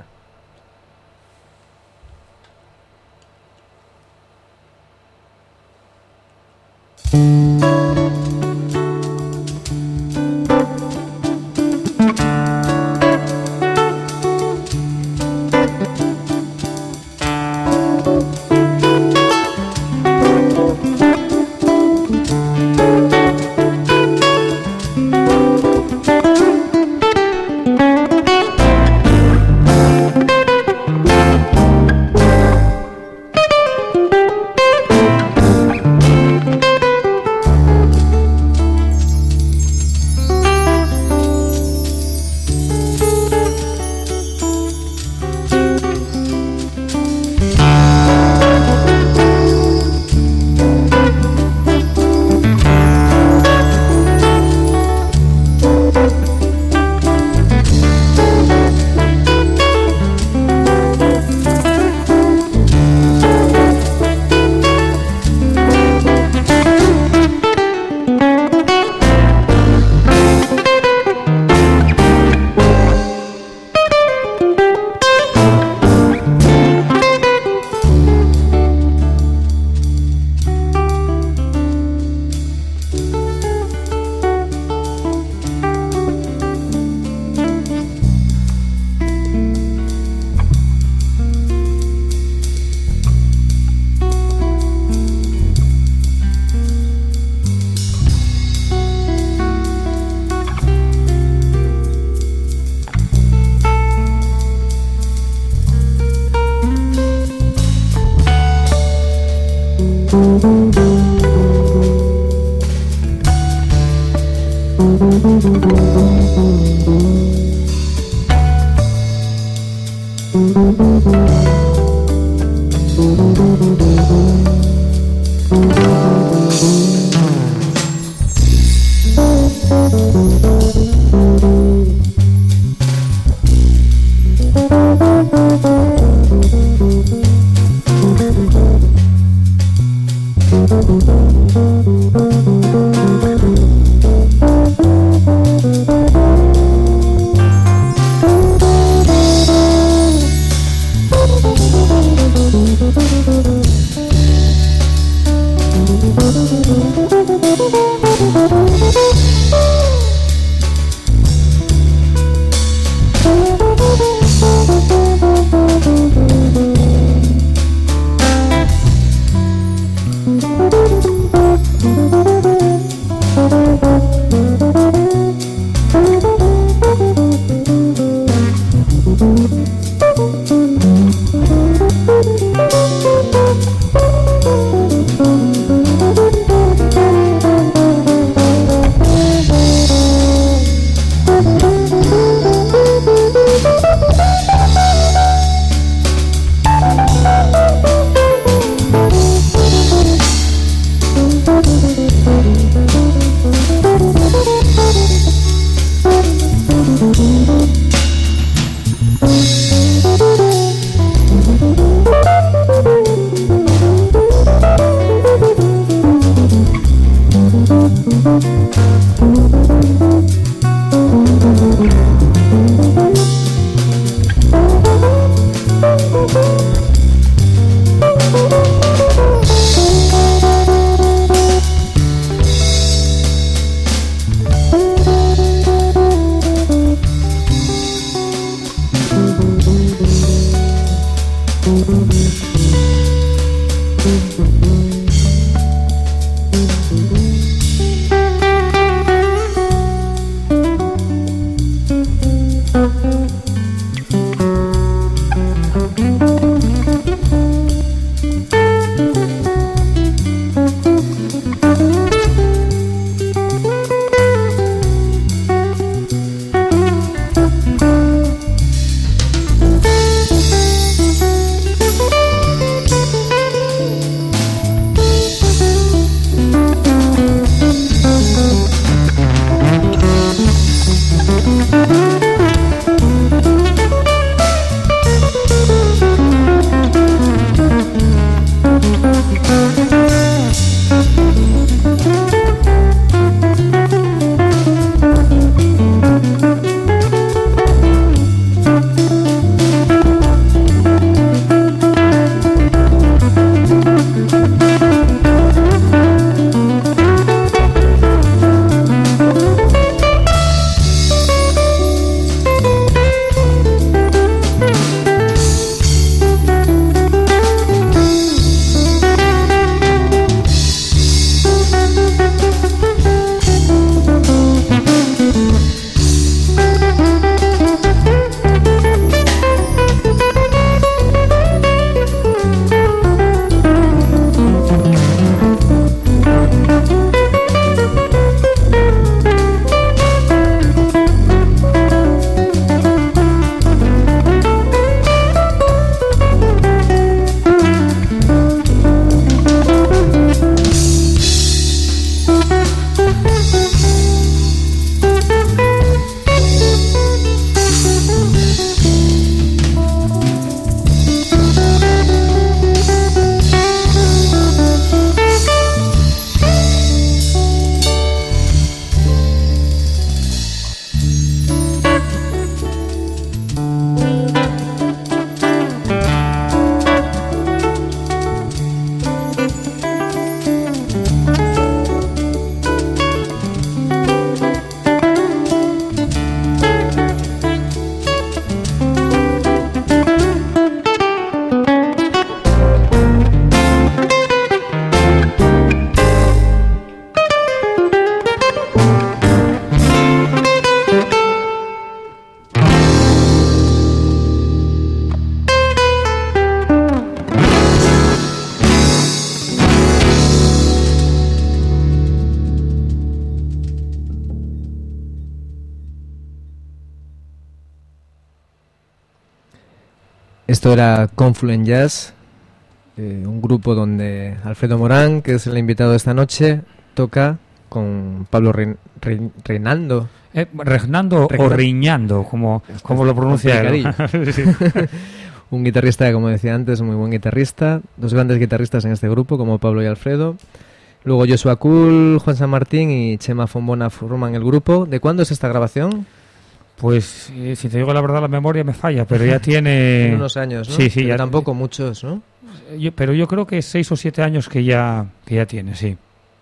Esto era Confluent Jazz, eh, un grupo donde Alfredo Morán, que es el invitado de esta noche, toca con Pablo Rein, Rein, Reinaldo. Eh, Regnando o Riñando, como, como lo pronuncia él. Sí. Un guitarrista, como decía antes, muy buen guitarrista. Dos grandes guitarristas en este grupo, como Pablo y Alfredo. Luego Joshua Cool, Juan San Martín y Chema Fombona forman el grupo. ¿De cuándo es esta grabación? Pues, eh, si te digo la verdad, la memoria me falla, pero ya tiene... Tiene unos años, ¿no? Sí, sí. Pero ya tampoco t- muchos, ¿no? Yo, pero yo creo que seis o siete años que ya, que ya tiene, sí.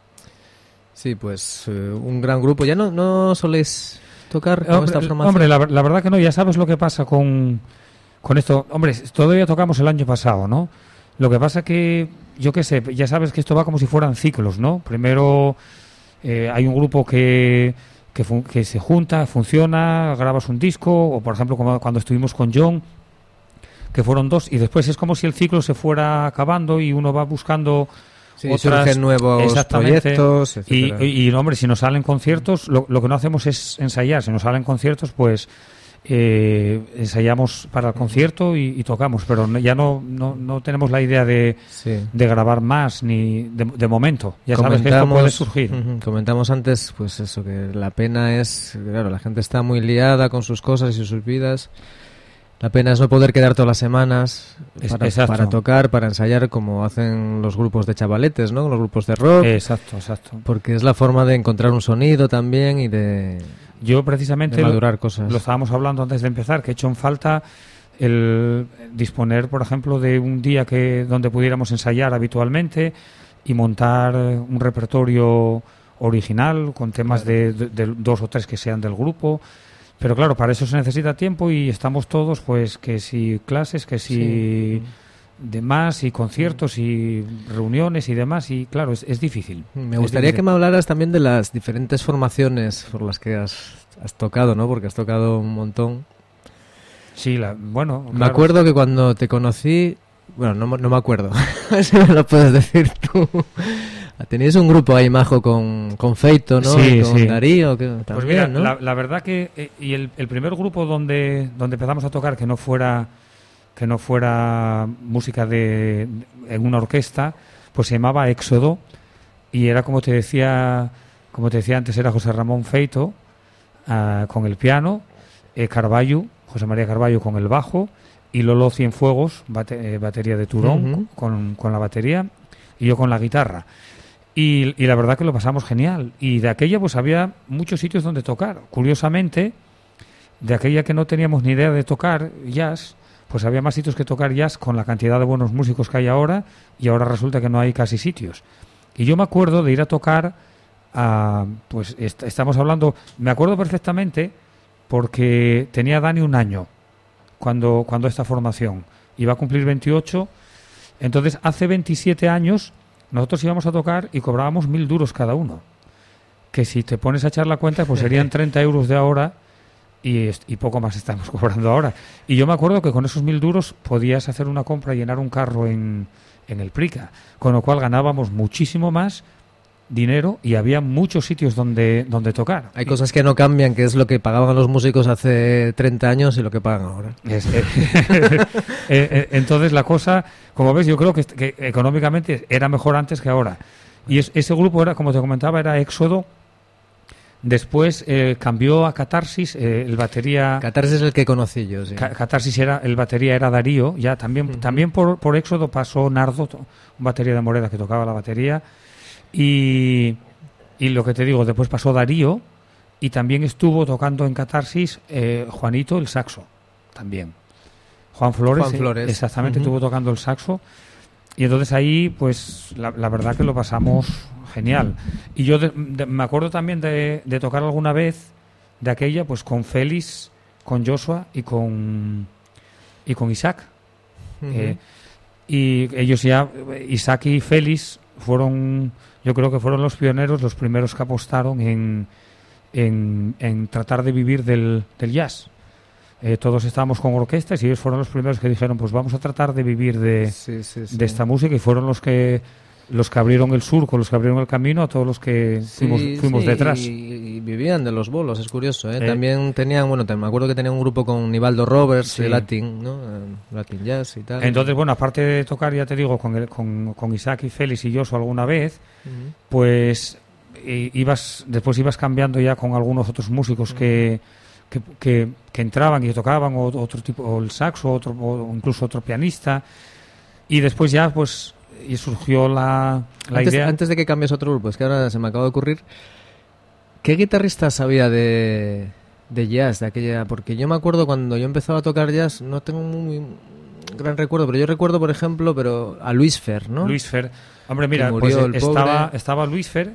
Sí, pues eh, un gran grupo. ¿Ya no, no soléis tocar con hombre, esta formación? Hombre, la, la verdad que no. Ya sabes lo que pasa con, con esto. Hombre, todavía tocamos el año pasado, ¿no? Lo que pasa que, yo qué sé, ya sabes que esto va como si fueran ciclos, ¿no? Primero eh, hay un grupo que, que, fun- que se junta, funciona, grabas un disco, o por ejemplo como cuando estuvimos con John, que fueron dos, y después es como si el ciclo se fuera acabando y uno va buscando... Sí, otras, surgen nuevos proyectos, y, etcétera. y, y, hombre, si nos salen conciertos, lo, lo que no hacemos es ensayar. Si nos salen conciertos, pues eh, ensayamos para el concierto y, y tocamos, pero no, ya no, no, no tenemos la idea de, sí. de grabar más ni de, de momento. Ya sabes que esto puede surgir. Uh-huh, comentamos antes, pues eso, que la pena es, claro, la gente está muy liada con sus cosas y sus vidas. La pena es no poder quedar todas las semanas para, para tocar, para ensayar, como hacen los grupos de chavaletes, ¿no? Los grupos de rock. Exacto, exacto. Porque es la forma de encontrar un sonido también y de, Yo precisamente de madurar lo, cosas. Lo estábamos hablando antes de empezar, que he hecho en falta el disponer, por ejemplo, de un día que donde pudiéramos ensayar habitualmente y montar un repertorio original con temas claro. de, de, de dos o tres que sean del grupo. Pero claro, para eso se necesita tiempo y estamos todos, pues, que si clases, que si sí. demás, y conciertos y reuniones y demás, y claro, es, es difícil. Me gustaría difícil. que me hablaras también de las diferentes formaciones por las que has, has tocado, ¿no? Porque has tocado un montón. Sí, la, bueno... Me claro. acuerdo que cuando te conocí... Bueno, no, no me acuerdo. Si me lo puedes decir tú. Teníais un grupo ahí majo con, con Feito, ¿no? Sí, y con sí. Darío, que también, pues mira, ¿no? la, la verdad que eh, y el, el primer grupo donde donde empezamos a tocar que no fuera que no fuera música de en una orquesta, pues se llamaba Éxodo y era como te decía como te decía antes era José Ramón Feito uh, con el piano, eh, Carballo, José María Carballo con el bajo y Lolo Cienfuegos, bate, eh, batería de Turón, uh-huh. con, con la batería y yo con la guitarra. Y, y la verdad que lo pasamos genial. Y de aquella pues había muchos sitios donde tocar. Curiosamente, de aquella que no teníamos ni idea de tocar jazz, pues había más sitios que tocar jazz con la cantidad de buenos músicos que hay ahora, y ahora resulta que no hay casi sitios. Y yo me acuerdo de ir a tocar, a, pues est- estamos hablando, me acuerdo perfectamente porque tenía Dani un año cuando, cuando esta formación. Iba a cumplir veintiocho, entonces hace veintisiete años... Nosotros íbamos a tocar y cobrábamos mil duros cada uno. Que si te pones a echar la cuenta, pues serían treinta euros de ahora y, y poco más estamos cobrando ahora. Y yo me acuerdo que con esos mil duros podías hacer una compra y llenar un carro en, en el Prica. Con lo cual ganábamos muchísimo más dinero y había muchos sitios donde, donde tocar. Hay cosas que no cambian, que es lo que pagaban los músicos hace treinta años y lo que pagan ahora. Es, eh, eh, eh, entonces la cosa, como ves, yo creo que, que económicamente era mejor antes que ahora. Y es, ese grupo era, como te comentaba, era Éxodo. Después eh, cambió a Catarsis, eh, el batería... Catarsis es el que conocí yo, sí. Ca- Catarsis era, el batería era Darío, ya también, uh-huh. también por, por Éxodo pasó Nardo, un batería de Moreda que tocaba la batería. Y, y lo que te digo, después pasó Darío y también estuvo tocando en Catarsis eh, Juanito el saxo, también. Juan Flores, Juan Flores. Eh, exactamente, uh-huh. estuvo tocando el saxo y entonces ahí pues la, la verdad que lo pasamos genial. Y yo de, de, me acuerdo también de, de tocar alguna vez de aquella pues con Félix, con Joshua y con, y con Isaac. Uh-huh. Eh, y ellos ya, Isaac y Félix fueron... Yo creo que fueron los pioneros, los primeros que apostaron en, en, en tratar de vivir del, del jazz. Eh, todos estábamos con orquestas y ellos fueron los primeros que dijeron, pues vamos a tratar de vivir de, sí, sí, sí. de esta música, y fueron los que los que abrieron el surco, los que abrieron el camino a todos los que fuimos, sí, fuimos sí, detrás. Y, y vivían de los bolos, es curioso, ¿eh? Eh. También tenían, bueno, te- me acuerdo que tenían un grupo con Nivaldo Roberts, Sí. de Latin, ¿no? Eh, Latin Jazz y tal. Entonces, bueno, aparte de tocar, ya te digo, con, el, con, con Isaac y Félix y Joshua alguna vez, Ujú. pues i- ibas después ibas cambiando ya con algunos otros músicos que, que, que, que entraban y tocaban, o otro tipo, o el saxo, otro, o incluso otro pianista, y después ya, pues, y surgió la, la antes, idea... antes de que cambies a otro grupo, es que ahora se me acaba de ocurrir, ¿qué guitarrista sabía de, de jazz de aquella? Porque yo me acuerdo cuando yo empezaba a tocar jazz, no tengo un muy gran recuerdo, pero yo recuerdo, por ejemplo, pero a Luis Fer, ¿no? Luis Fer. Hombre, mira, Que murió pues el estaba, pobre. estaba Luis Fer,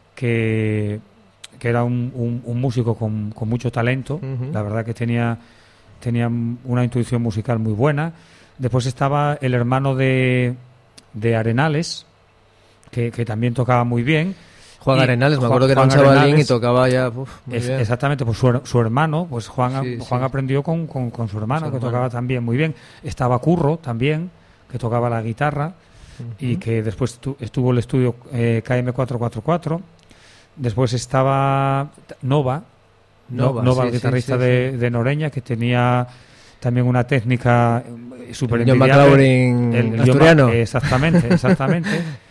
que, que era un, un, un músico con, con mucho talento. Ujú. La verdad que tenía, tenía una intuición musical muy buena. Después estaba el hermano de, de Arenales, que, que también tocaba muy bien. Juan Y Arenales, me Juan- acuerdo que era un Juan chavalín Arenales, y tocaba ya, uf, muy Es- bien. exactamente, pues su, her- su hermano, pues Juan, Sí, Juan sí. aprendió con, con, con su hermano, Su que hermano. tocaba también muy bien. Estaba Curro también, que tocaba la guitarra, y Ujú. que después tu- estuvo el estudio eh, K M cuatrocientos cuarenta y cuatro. Después estaba T- Nova, No- Nova, Nova, sí, el sí, guitarrista sí, de, sí. de Noreña, que tenía también una técnica súper John envidiable. McLaurin El- el asturiano. John Ma- Exactamente, exactamente.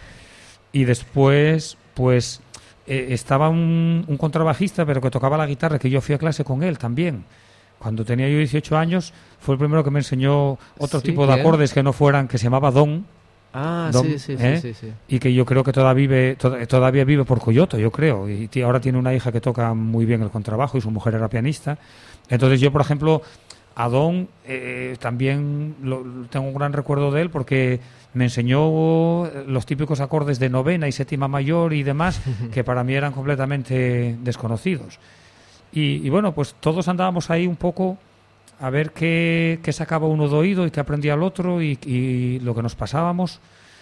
Y después, pues, eh, estaba un, un contrabajista, pero que tocaba la guitarra, que yo fui a clase con él también. Cuando tenía yo dieciocho años, fue el primero que me enseñó otro Sí, tipo de ¿quién? acordes que no fueran, que se llamaba Don, Ah, Dom, sí, sí, ¿eh? sí, sí, sí. y que yo creo que todavía vive, tod- todavía vive por Coyoto, yo creo. Y ti- ahora tiene una hija que toca muy bien el contrabajo y su mujer era pianista. Entonces yo, por ejemplo, a Don eh, también lo- tengo un gran recuerdo de él, porque me enseñó los típicos acordes de novena y séptima mayor y demás, que para mí eran completamente desconocidos. Y, y bueno, pues todos andábamos ahí un poco a ver qué, qué sacaba uno de oído y qué aprendía el otro, y, y lo que nos pasábamos.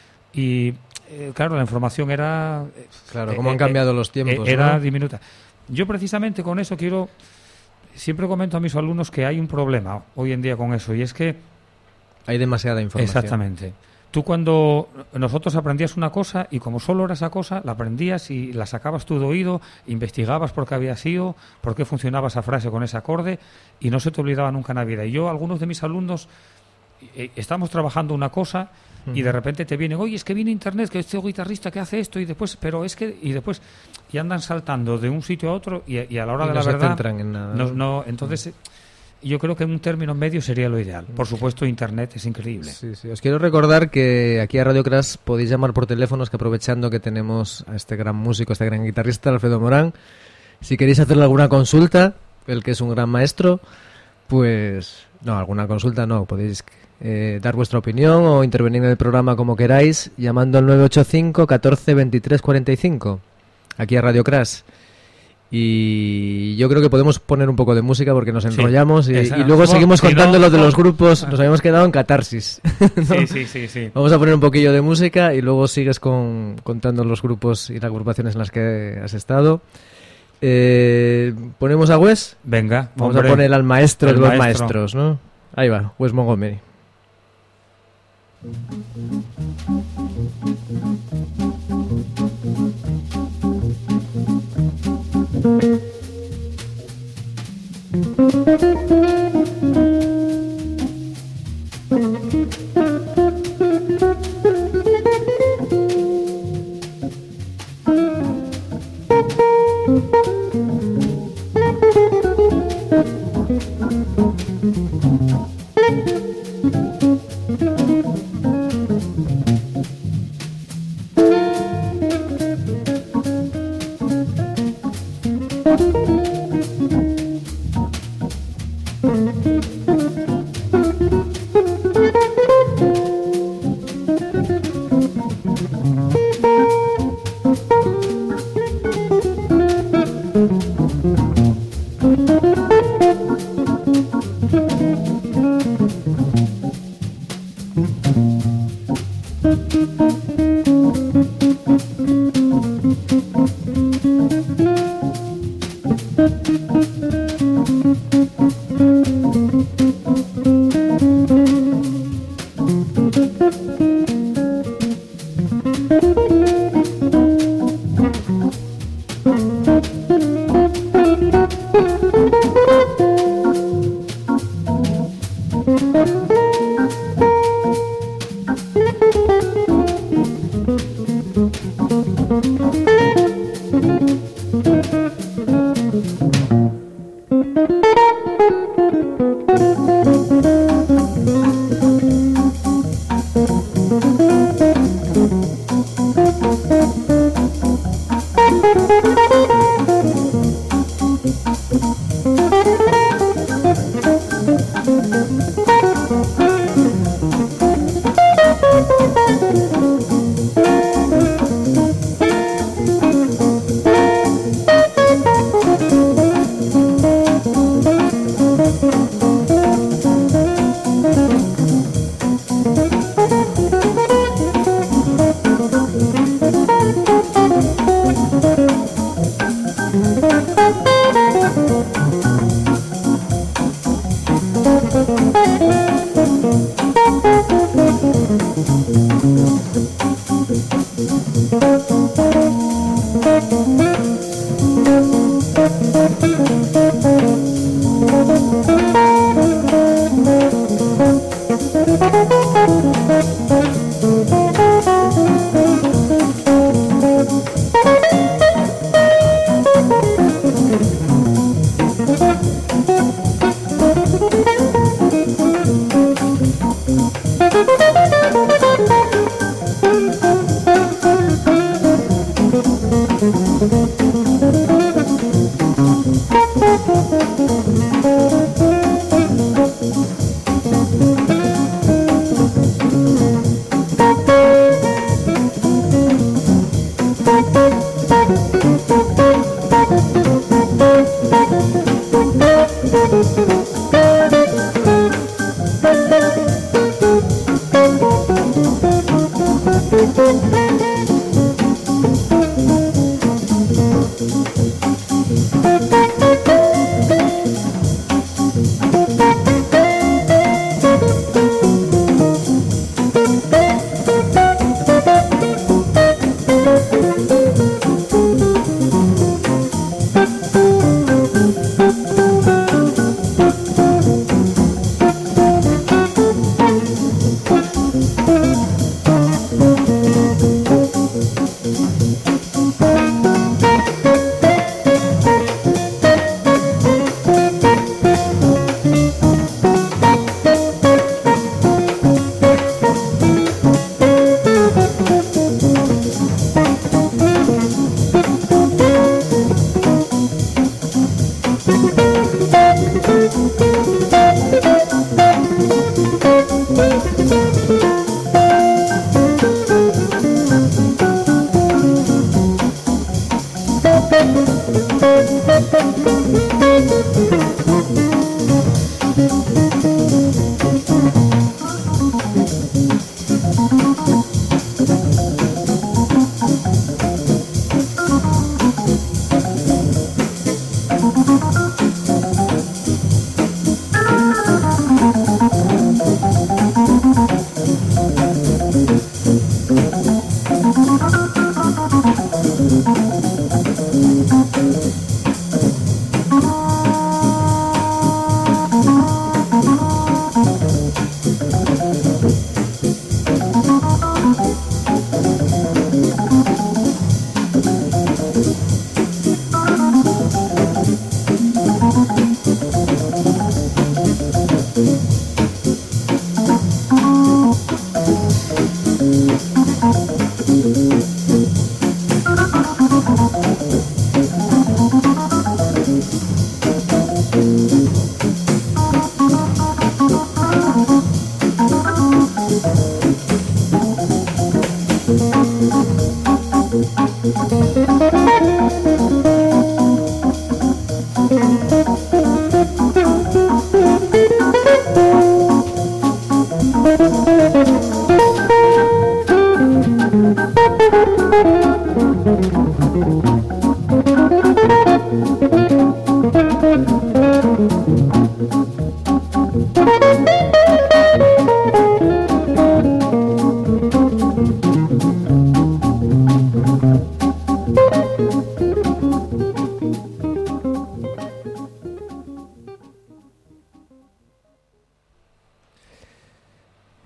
Y eh, claro, la información era... eh, Claro, eh, cómo han eh, cambiado los eh, tiempos, Era ¿no? diminuta. Yo precisamente con eso quiero... Siempre comento a mis alumnos que hay un problema hoy en día con eso, y es que... Hay demasiada información. Exactamente. Tú cuando nosotros aprendías una cosa, y como solo era esa cosa, la aprendías y la sacabas tú de oído, investigabas por qué había sido, por qué funcionaba esa frase con ese acorde, y no se te olvidaba nunca en la vida. Y yo, algunos de mis alumnos, eh, estamos trabajando una cosa y de Ujú. repente te vienen, oye, es que viene internet, que este guitarrista que hace esto, y después, pero es que, y después, y andan saltando de un sitio a otro, y, y a la hora Y de no la se verdad, centran en nada. no, no, entonces... eh, yo creo que en un término medio sería lo ideal. Por supuesto, internet es increíble. Sí, sí. Os quiero recordar que aquí a Radio Crash podéis llamar por teléfonos, que aprovechando que tenemos a este gran músico, este gran guitarrista, Alfredo Morán, si queréis hacerle alguna consulta, el que es un gran maestro, pues no, alguna consulta no, podéis eh, dar vuestra opinión o intervenir en el programa como queráis, llamando al nueve ocho cinco, catorce, veintitrés, cuarenta y cinco, aquí a Radio Crash. Y yo creo que podemos poner un poco de música porque nos enrollamos y, esa- y luego seguimos si no- contando lo de los grupos. Nos habíamos quedado en catarsis. ¿no? Sí, sí, sí, sí. Vamos a poner un poquillo de música y luego sigues con, contando los grupos y las agrupaciones en las que has estado. Eh, ¿Ponemos a Wes? Venga, Vamos hombre. a poner al maestro el de los maestro. maestros, ¿no? Ahí va, Wes Montgomery.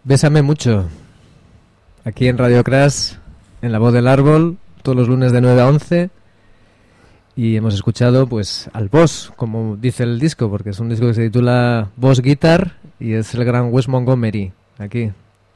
Bésame mucho. Aquí en Radio Crash, en La Voz del Árbol, todos los lunes de nueve a once. Y hemos escuchado pues al boss, como dice el disco, porque es un disco que se titula Boss Guitar y es el gran Wes Montgomery, aquí.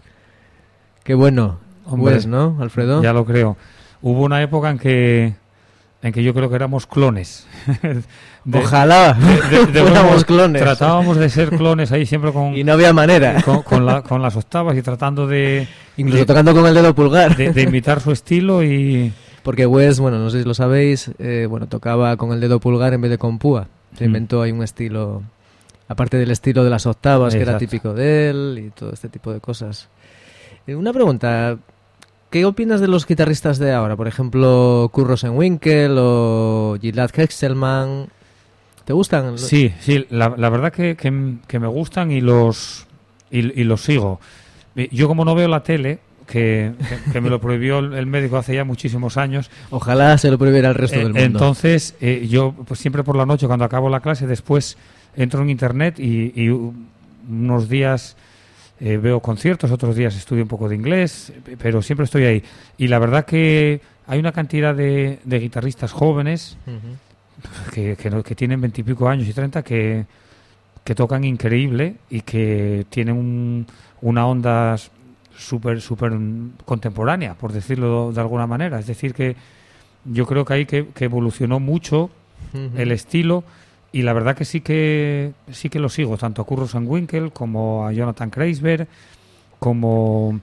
Qué bueno, Hombre, Wes, ¿no, Alfredo? Ya lo creo. Hubo una época en que en que yo creo que éramos clones. De, Ojalá de, de, de fuéramos clones. Tratábamos de ser clones ahí siempre con... Y no había manera. Con, con, la, con las octavas y tratando de... Incluso de, tocando con el dedo pulgar. De, de imitar su estilo y... Porque Wes, bueno, no sé si lo sabéis, eh, bueno, tocaba con el dedo pulgar en vez de con púa. Se inventó ahí un estilo, aparte del estilo de las octavas, Exacto. que era típico de él y todo este tipo de cosas. Eh, una pregunta, ¿qué opinas de los guitarristas de ahora? Por ejemplo, Kurt Rosenwinkel o Gilad Hexelman. ¿Te gustan? Sí, sí, la, la verdad que, que, que me gustan y los, y, y los sigo. Yo como no veo la tele... Que, que, que me lo prohibió el, el médico hace ya muchísimos años. Ojalá se lo prohibiera el resto eh, del mundo. Entonces, eh, yo pues siempre por la noche, cuando acabo la clase, después entro en internet y, y unos días eh, veo conciertos, otros días estudio un poco de inglés, pero siempre estoy ahí. Y la verdad que hay una cantidad de, de guitarristas jóvenes uh-huh. que, que, no, que tienen veintipico años y treinta que, que tocan increíble y que tienen un, una onda súper súper contemporánea, por decirlo de alguna manera. Es decir, que yo creo que ahí que, que evolucionó mucho uh-huh. el estilo y la verdad que sí que sí que lo sigo, tanto a Kurt Rosenwinkel como a Jonathan Kreisberg, como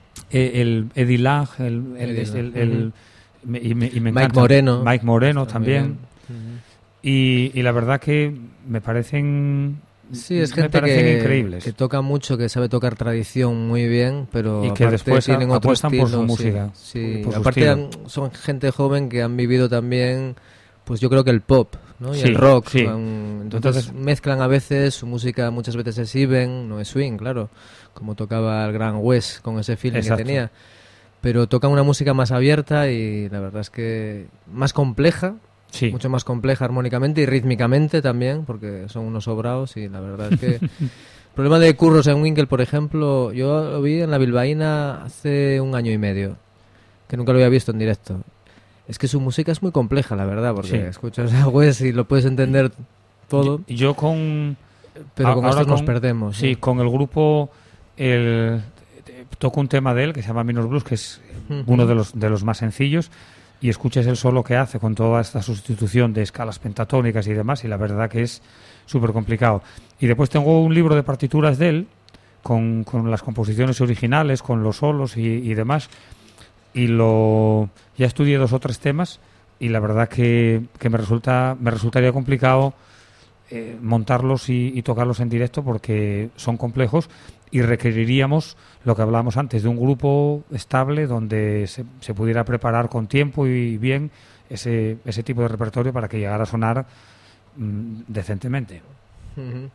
el Eddie Lang, el, el, el, el, el uh-huh. y me, y me Mike Moreno. Mike Moreno también. Uh-huh. y, y la verdad que me parecen... Sí, es gente que, que toca mucho, que sabe tocar tradición muy bien, pero y que después tienen otro estilo, por su música. Sí, sí. Por su aparte han, son gente joven que han vivido también, pues yo creo que el pop, ¿no? Y sí, el rock. Sí. Han, entonces, entonces mezclan a veces, su música muchas veces es even, no es swing, claro, como tocaba el gran Wes con ese feeling Exacto. que tenía. Pero tocan una música más abierta y la verdad es que más compleja. Sí. Mucho más compleja armónicamente y rítmicamente también, porque son unos sobrados y la verdad es que... El problema de Kurt Rosenwinkel, por ejemplo, yo lo vi en la bilbaína hace un año y medio, que nunca lo había visto en directo. Es que su música es muy compleja, la verdad, porque sí. escuchas a Wes y lo puedes entender todo. Yo, yo con... Pero con ahora estos con, nos perdemos. Sí, ¿no? Con el grupo... el toco un tema de él que se llama Minor Blues, que es uh-huh. uno de los, de los más sencillos, y escuchas el solo que hace con toda esta sustitución de escalas pentatónicas y demás, y la verdad que es súper complicado. Y después tengo un libro de partituras de él, con, con las composiciones originales, con los solos y, y demás, y lo ya estudié dos o tres temas, y la verdad que, que me resulta me resultaría complicado eh, montarlos y, y tocarlos en directo, porque son complejos, y requeriríamos lo que hablábamos antes, de un grupo estable donde se, se pudiera preparar con tiempo y bien ese, ese tipo de repertorio para que llegara a sonar mmm, decentemente. Uh-huh.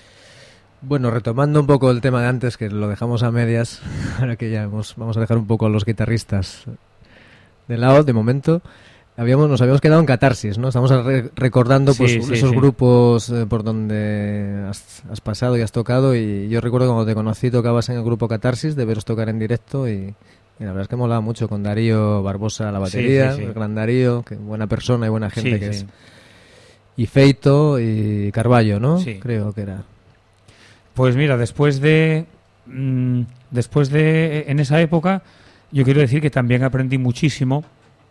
Bueno, retomando un poco el tema de antes, que lo dejamos a medias, ahora que ya hemos, vamos a dejar un poco a los guitarristas de lado de momento. Habíamos, nos habíamos quedado en Catarsis, ¿no? Estamos re- recordando pues, sí, sí, esos sí. grupos eh, por donde has, has pasado y has tocado, y yo recuerdo cuando te conocí tocabas en el grupo Catarsis, de veros tocar en directo, y, y la verdad es que molaba mucho, con Darío Barbosa a la batería, sí, sí, sí. el gran Darío, que buena persona y buena gente sí, que sí. es. Y Feito y Carballo, ¿no? Sí. Creo que era. Pues mira, después de mmm, después de en esa época, yo quiero decir que también aprendí muchísimo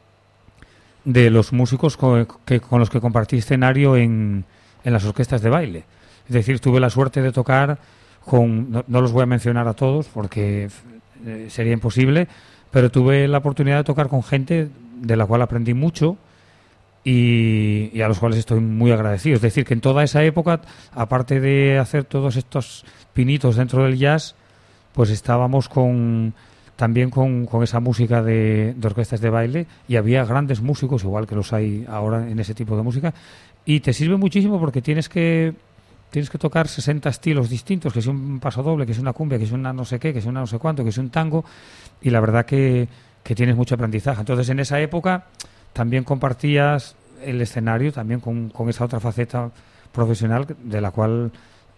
de los músicos con, que, con los que compartí escenario en, en las orquestas de baile. Es decir, tuve la suerte de tocar con, no, no los voy a mencionar a todos porque eh, sería imposible, pero tuve la oportunidad de tocar con gente de la cual aprendí mucho y, y a los cuales estoy muy agradecido. Es decir, que en toda esa época, aparte de hacer todos estos pinitos dentro del jazz, pues estábamos con... también con, con esa música de, de orquestas de baile, y había grandes músicos, igual que los hay ahora en ese tipo de música, y te sirve muchísimo porque tienes que tienes que tocar sesenta estilos distintos, que es un pasodoble, que es una cumbia, que es una no sé qué, que es una no sé cuánto, que es un tango, y la verdad que, que tienes mucho aprendizaje. Entonces en esa época también compartías el escenario también con, con esa otra faceta profesional de la cual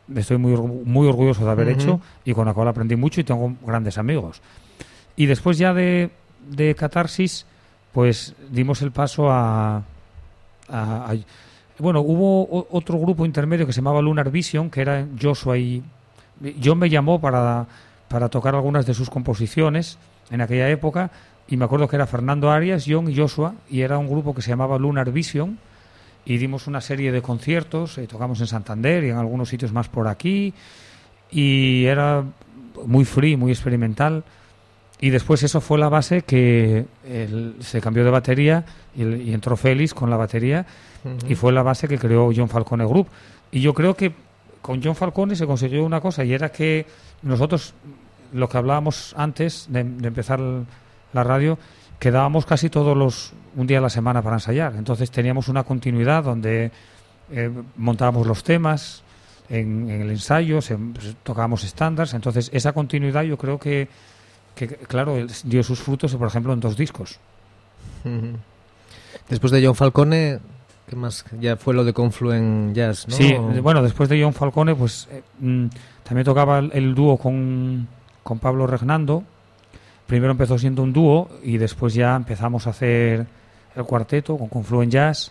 estoy muy, muy orgulloso de haber Uh-huh. hecho y con la cual aprendí mucho y tengo grandes amigos. Y después ya de, de Catarsis, pues dimos el paso a, a, a... Bueno, hubo o, otro grupo intermedio que se llamaba Lunar Vision, que era Joshua y... John me llamó para, para tocar algunas de sus composiciones en aquella época, y me acuerdo que era Fernando Arias, John y Joshua, y era un grupo que se llamaba Lunar Vision, y dimos una serie de conciertos, eh, tocamos en Santander y en algunos sitios más por aquí, y era muy free, muy experimental. Y después eso fue la base que el, se cambió de batería y, y entró Félix con la batería, uh-huh. y fue la base que creó John Falcone Group. Y yo creo que con John Falcone se consiguió una cosa, y era que nosotros, lo que hablábamos antes de, de empezar la radio, quedábamos casi todos los un día a la semana para ensayar. Entonces teníamos una continuidad donde eh, montábamos los temas en, en el ensayo, se, pues, tocábamos estándares. Entonces esa continuidad yo creo que, que claro, dio sus frutos, por ejemplo, en dos discos. Uh-huh. Después de John Falcone, ¿qué más? Ya fue lo de Confluent Jazz, ¿no? Sí, bueno, después de John Falcone, pues eh, mm, también tocaba el, el dúo con, con Pablo Regnando. Primero empezó siendo un dúo y después ya empezamos a hacer el cuarteto con Confluent Jazz.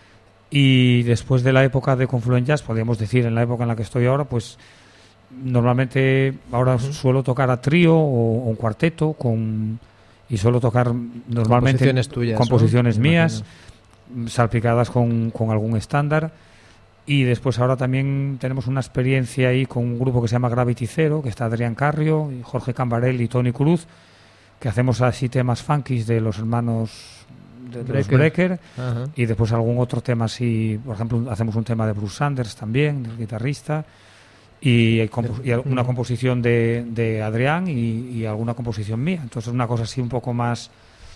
Y después de la época de Confluent Jazz, podríamos decir en la época en la que estoy ahora, pues normalmente ahora uh-huh. suelo tocar a trío o, o un cuarteto con, y suelo tocar normalmente composiciones tuyas, composiciones ¿no? mías, salpicadas con, con algún estándar. Y después ahora también tenemos una experiencia ahí con un grupo que se llama Gravity Zero, que está Adrián Carrio, y Jorge Cambarel y Tony Cruz, que hacemos así temas funkies de los hermanos de, de los Brecker, uh-huh. y después algún otro tema así, por ejemplo hacemos un tema de Bruce Sanders también, del guitarrista, y, compo- y una composición de, de Adrián y, y alguna composición mía. Entonces una cosa así un poco más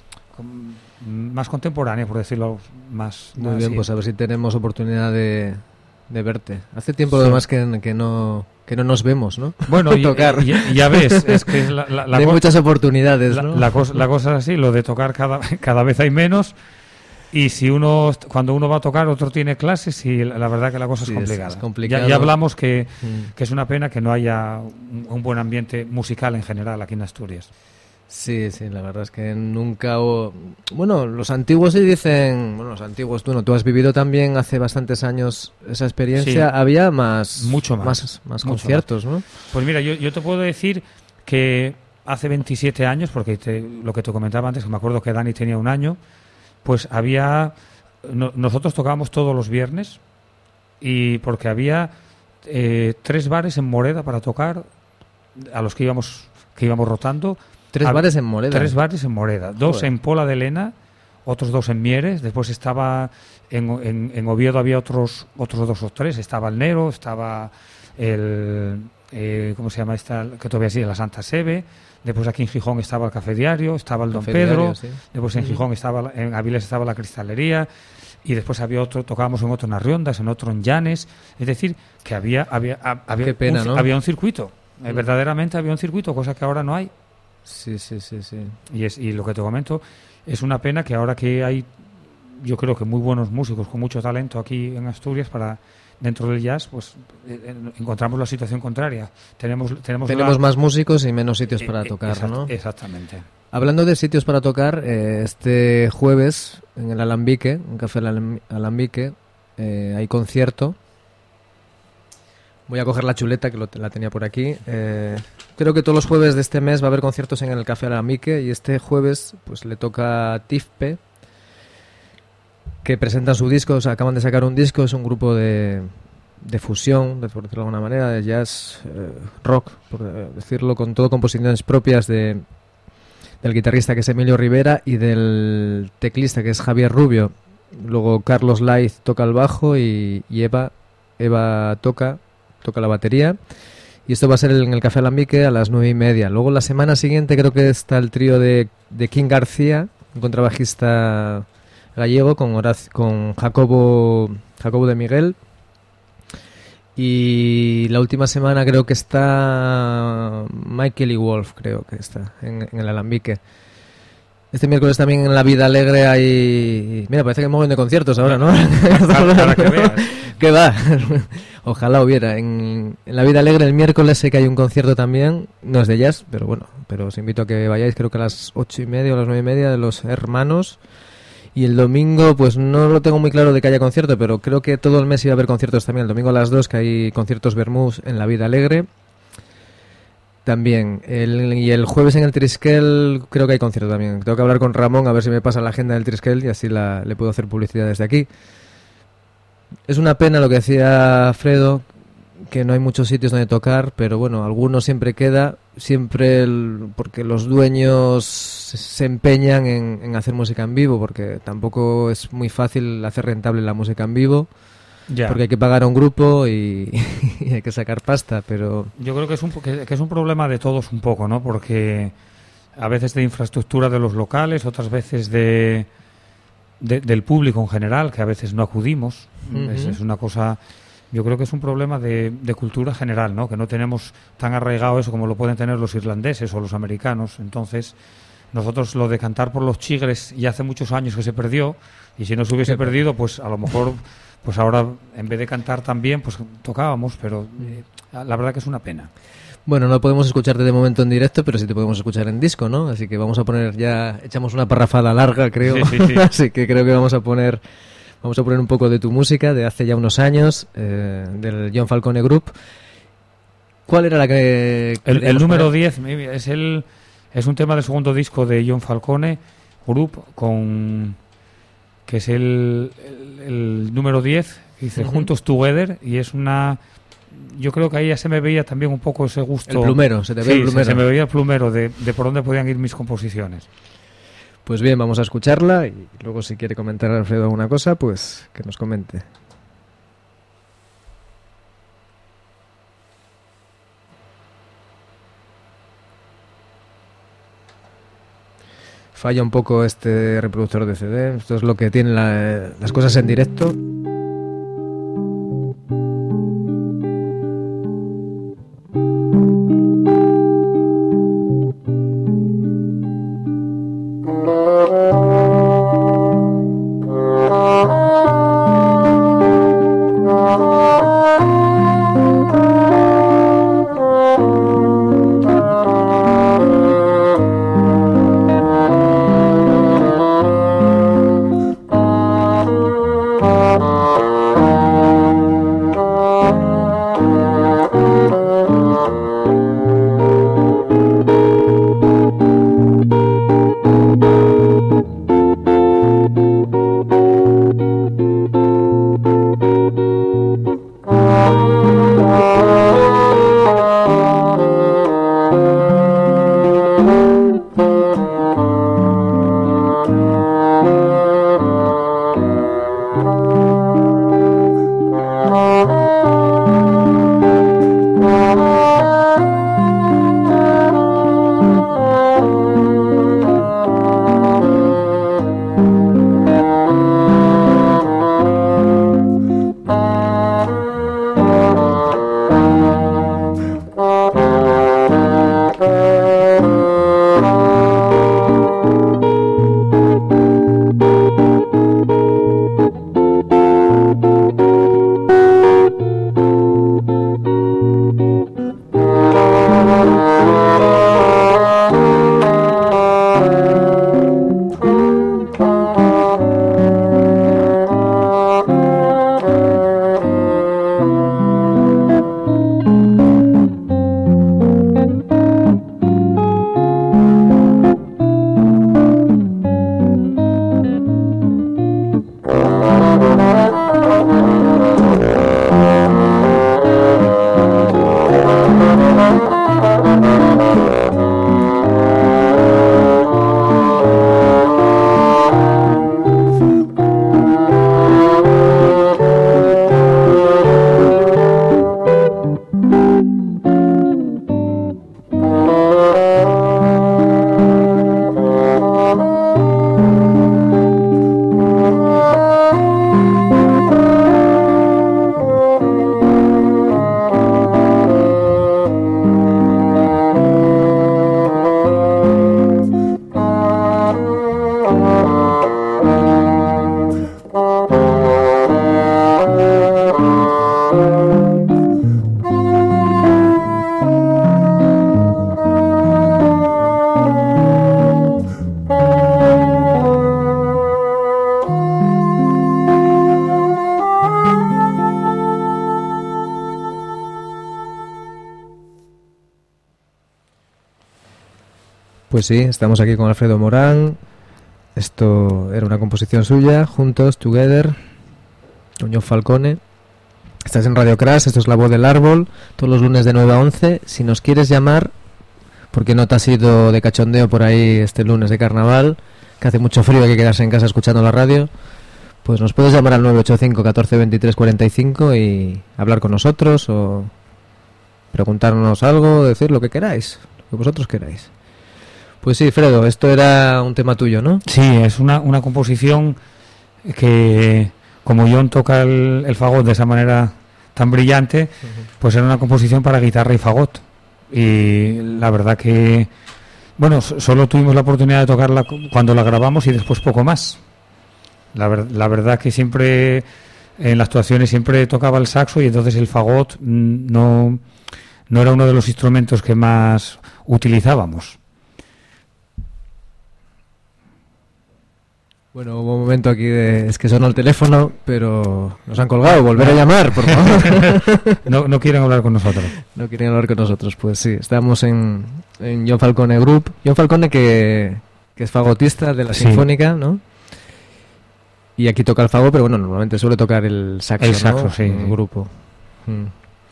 más contemporánea, por decirlo más. Muy más bien, así. Pues a ver si tenemos oportunidad de, de verte. Hace tiempo sí. además que, que no que no nos vemos, ¿no? Bueno, tocar. Y, y, ya ves, es que es la, la, la hay co- muchas oportunidades, ¿no? La, la, cosa, la cosa es así, lo de tocar cada, cada vez hay menos, y si uno cuando uno va a tocar otro tiene clases, y la, la verdad que la cosa sí, es complicada. Es, es complicado. Ya, ya hablamos que, mm. que es una pena que no haya un, un buen ambiente musical en general aquí en Asturias. Sí, sí, la verdad es que nunca... O... Bueno, los antiguos sí dicen... Bueno, los antiguos, tú no, tú has vivido también hace bastantes años esa experiencia. Sí. Había más... Mucho más. Más, más mucho conciertos, más. ¿no? Pues mira, yo, yo te puedo decir que hace veintisiete años, porque te, lo que te comentaba antes, que me acuerdo que Dani tenía un año, pues había... No, nosotros tocábamos todos los viernes, y porque había eh, tres bares en Moreda para tocar, a los que íbamos, que íbamos rotando... Tres bares en Moreda. Tres bares en Moreda. Dos Joder. En Pola de Lena, otros dos en Mieres. Después estaba en, en, en Oviedo, había otros otros dos o tres. Estaba el Nero, estaba el... Eh, ¿Cómo se llama esta? Que todavía sigue, la Santa Sebe. Después aquí en Gijón estaba el Café Diario, estaba el Don Café Pedro. Diario, sí. Después en Gijón estaba, en Avilés estaba la Cristalería. Y después había otro, tocábamos en otro en Arriondas, en otro en Llanes. Es decir, que había, había, había, Qué pena, un, ¿no? había un circuito. Mm. Eh, verdaderamente había un circuito, cosa que ahora no hay. Sí, sí, sí, sí. Y, es, y lo que te comento, es una pena que ahora que hay, yo creo que muy buenos músicos con mucho talento aquí en Asturias para dentro del jazz, pues eh, encontramos la situación contraria. Tenemos tenemos, tenemos la... más músicos y menos sitios eh, para eh, tocar, exact, ¿no? Exactamente. Hablando de sitios para tocar, eh, este jueves en el Alambique, en Café Alambique, eh, hay concierto. Voy a coger la chuleta, que lo, la tenía por aquí. Eh, creo que todos los jueves de este mes va a haber conciertos en el Café Alambique, y este jueves pues le toca a Tifpe, que presentan su disco, o sea, acaban de sacar un disco, es un grupo de, de fusión, de, por decirlo de alguna manera, de jazz, eh, rock, por decirlo, con todo composiciones propias de, del guitarrista, que es Emilio Rivera, y del teclista, que es Javier Rubio. Luego Carlos Laiz toca el bajo y, y Eva, Eva toca... toca la batería, y esto va a ser en el Café Alambique a las nueve y media. Luego la semana siguiente creo que está el trío de, de King García, un contrabajista gallego, con Horacio, con Jacobo Jacobo de Miguel, y la última semana creo que está Michael y Wolf, creo que está en, en el Alambique. Este miércoles también en La Vida Alegre hay... Mira, parece que hay un montón de conciertos ahora, ¿no? Para, para que veas. ¿Qué va? Ojalá hubiera. En, en La Vida Alegre el miércoles sé que hay un concierto también, no es de jazz, pero bueno, pero os invito a que vayáis, creo que a las ocho y media o a las nueve y media, de Los Hermanos. Y el domingo, pues no lo tengo muy claro de que haya concierto, pero creo que todo el mes iba a haber conciertos también. El domingo a las dos, que hay conciertos Vermús en La Vida Alegre. También, el, y el jueves en el Triskel creo que hay concierto también. Tengo que hablar con Ramón a ver si me pasa la agenda del Triskel y así la, le puedo hacer publicidad desde aquí. Es una pena lo que decía Fredo, que no hay muchos sitios donde tocar, pero bueno, alguno siempre queda, siempre el, porque los dueños se empeñan en, en hacer música en vivo, porque tampoco es muy fácil hacer rentable la música en vivo. Ya. Porque hay que pagar a un grupo y, y hay que sacar pasta, pero... Yo creo que es, un, que, que es un problema de todos un poco, ¿no? Porque a veces de infraestructura de los locales, otras veces de, de del público en general, que a veces no acudimos. Uh-huh. es, es una cosa... Yo creo que es un problema de, de cultura general, ¿no? Que no tenemos tan arraigado eso como lo pueden tener los irlandeses o los americanos. Entonces, nosotros lo de cantar por los Chigres ya hace muchos años que se perdió, y si no se hubiese perdido, pues a lo mejor... Pues ahora, en vez de cantar tan bien, pues tocábamos, pero eh, la verdad que es una pena. Bueno, no podemos escucharte de momento en directo, pero sí te podemos escuchar en disco, ¿no? Así que vamos a poner ya, echamos una parrafada larga, creo. Sí, sí, sí. Así que creo que vamos a poner, vamos a poner un poco de tu música de hace ya unos años, eh, del John Falcone Group. ¿Cuál era la que...? El, el número diez, es el es un tema del segundo disco de John Falcone Group, con... que es el, el, el número diez, dice uh-huh. Juntos Together, y es una... Yo creo que ahí ya se me veía también un poco ese gusto... El plumero, se te ve sí, el plumero. Se, se me veía el plumero de, de por dónde podían ir mis composiciones. Pues bien, vamos a escucharla, y luego si quiere comentar Alfredo alguna cosa, pues que nos comente. Falla un poco este reproductor de C D. Esto es lo que tienen la, las cosas en directo. Pues sí, estamos aquí con Alfredo Morán. Esto era una composición suya, Juntos, Together, con John Falcone. Estás en Radio Crash, esto es La Voz del Árbol, todos los lunes de nueve a once. Si nos quieres llamar, porque no te has ido de cachondeo por ahí este lunes de carnaval, que hace mucho frío, hay que quedarse en casa escuchando la radio, pues nos puedes llamar al nueve ocho cinco, uno cuatro, veintitrés, cuarenta y cinco y hablar con nosotros o preguntarnos algo, decir lo que queráis, lo que vosotros queráis. Pues sí, Fredo, esto era un tema tuyo, ¿no? Sí, es una, una composición que, como John toca el, el fagot de esa manera tan brillante, uh-huh. pues era una composición para guitarra y fagot. Y la verdad que, bueno, solo tuvimos la oportunidad de tocarla cuando la grabamos y después poco más. La, ver, la verdad que siempre, en las actuaciones siempre tocaba el saxo y entonces el fagot no, no era uno de los instrumentos que más utilizábamos. Bueno, hubo un momento aquí de... Es que sonó el teléfono, pero nos han colgado. Volver a llamar, por favor. no, no quieren hablar con nosotros. No quieren hablar con nosotros, pues sí. Estamos en, en John Falcone Group. John Falcone que, que es fagotista de la sí. Sinfónica, ¿no? Y aquí toca el fagot, pero bueno, normalmente suele tocar el saxo, El saxo, ¿no? sí. En el grupo. Mm.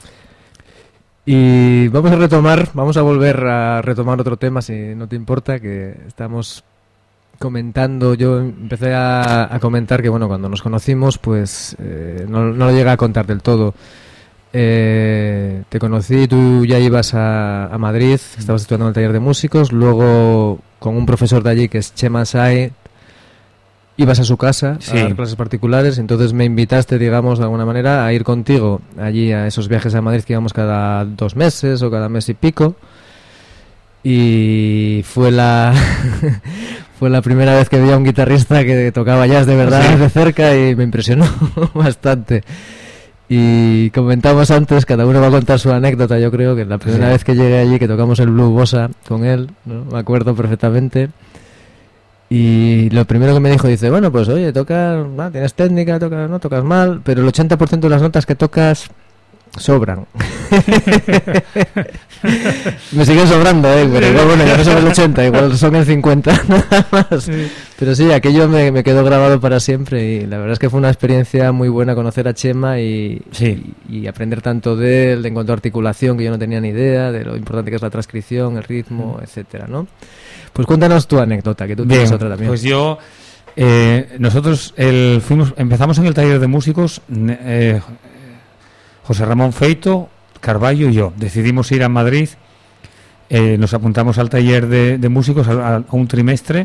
Y vamos a retomar, vamos a volver a retomar otro tema, si no te importa, que estamos... comentando, yo empecé a, a comentar que bueno, cuando nos conocimos pues eh, no, no lo llegué a contar del todo. Eh, te conocí, tú ya ibas a, a Madrid, estabas estudiando en el taller de músicos, luego con un profesor de allí que es Chema Sai ibas a su casa sí. a dar clases particulares, entonces me invitaste, digamos, de alguna manera a ir contigo allí a esos viajes a Madrid que íbamos cada dos meses o cada mes y pico. Y fue la fue la primera vez que vi a un guitarrista que tocaba jazz de verdad sí. de cerca y me impresionó bastante. Y comentamos antes, cada uno va a contar su anécdota, yo creo que la primera sí. vez que llegué allí, que tocamos el Blue Bossa con él, ¿no? Me acuerdo perfectamente. Y lo primero que me dijo, dice, bueno, pues oye, tocas, ah, tienes técnica, tocas, no tocas mal, pero el ochenta por ciento de las notas que tocas sobran. Me siguen sobrando, ¿eh? Pero igual, bueno, ya no son el ochenta, igual son el cincuenta nada más. Sí. Pero sí, aquello me, me quedó grabado para siempre y la verdad es que fue una experiencia muy buena conocer a Chema y, sí. y, y aprender tanto de él, de en cuanto a articulación, que yo no tenía ni idea, de lo importante que es la transcripción, el ritmo, mm. etcétera, ¿no? Pues cuéntanos tu anécdota, que tú Bien, tienes otra también. Pues yo, eh, nosotros el, fuimos, empezamos en el taller de músicos, eh, José Ramón Feito, Carballo y yo. Decidimos ir a Madrid, eh, nos apuntamos al taller de, de músicos a, a un trimestre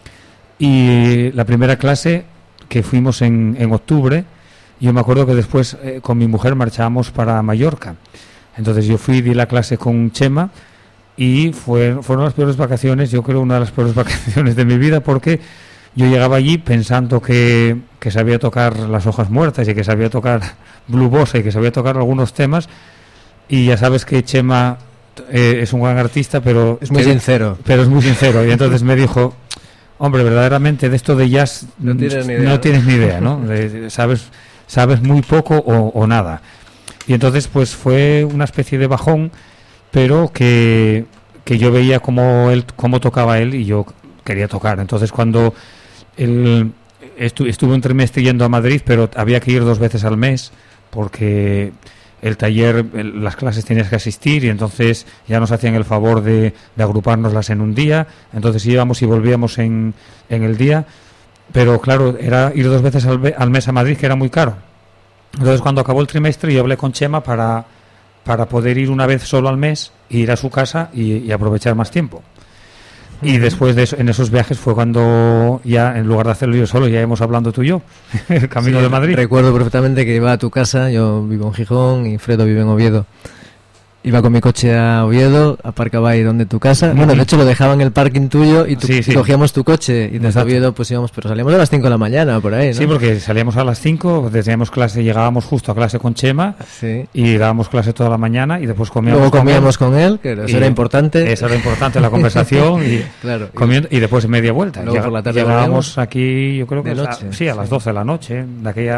y la primera clase que fuimos en, en octubre, yo me acuerdo que después eh, con mi mujer marchábamos para Mallorca. Entonces yo fui, di la clase con Chema y fue, fueron las peores vacaciones, yo creo una de las peores vacaciones de mi vida, porque yo llegaba allí pensando que, que sabía tocar Las Hojas Muertas y que sabía tocar Blue Bossa y que sabía tocar algunos temas, y ya sabes que Chema eh, es un gran artista, pero es muy que, sincero. Pero es muy sincero, y entonces me dijo, hombre, verdaderamente de esto de jazz no tienes ni idea, no ¿no? Tienes ni idea, ¿no? De, de, sabes, sabes muy poco o, o nada. Y entonces pues fue una especie de bajón, pero que, que yo veía cómo él, cómo tocaba él y yo quería tocar. Entonces cuando él estu, estuve un trimestre yendo a Madrid, pero había que ir dos veces al mes porque el taller, el, las clases tenías que asistir y entonces ya nos hacían el favor de, de agrupárnoslas en un día, entonces íbamos y volvíamos en, en el día, pero claro, era ir dos veces al, al mes a Madrid, que era muy caro. Entonces cuando acabó el trimestre yo hablé con Chema para, para poder ir una vez solo al mes, ir a su casa y, y aprovechar más tiempo. Y después de eso, en esos viajes fue cuando ya, en lugar de hacerlo yo solo, ya íbamos hablando tú y yo, el camino sí, de Madrid. Recuerdo perfectamente que iba a tu casa, yo vivo en Gijón y Fredo vive en Oviedo. Iba con mi coche a Oviedo, aparcaba ahí donde tu casa. Bueno, de hecho lo dejaba en el parking tuyo y, tu, sí, sí. y cogíamos tu coche y desde Exacto. Oviedo pues íbamos, pero salíamos a las cinco de la mañana por ahí, ¿no? Sí, porque salíamos a las cinco, teníamos clase, llegábamos justo a clase con Chema sí. y dábamos clase toda la mañana y después comíamos Luego comíamos con él, con él que eso era importante. Eso era importante, la conversación y, claro, comiendo, y después media vuelta. Luego Llega, por la tarde llegábamos aquí, yo creo que de a, noche, sí, a las sí. doce de la noche, de aquella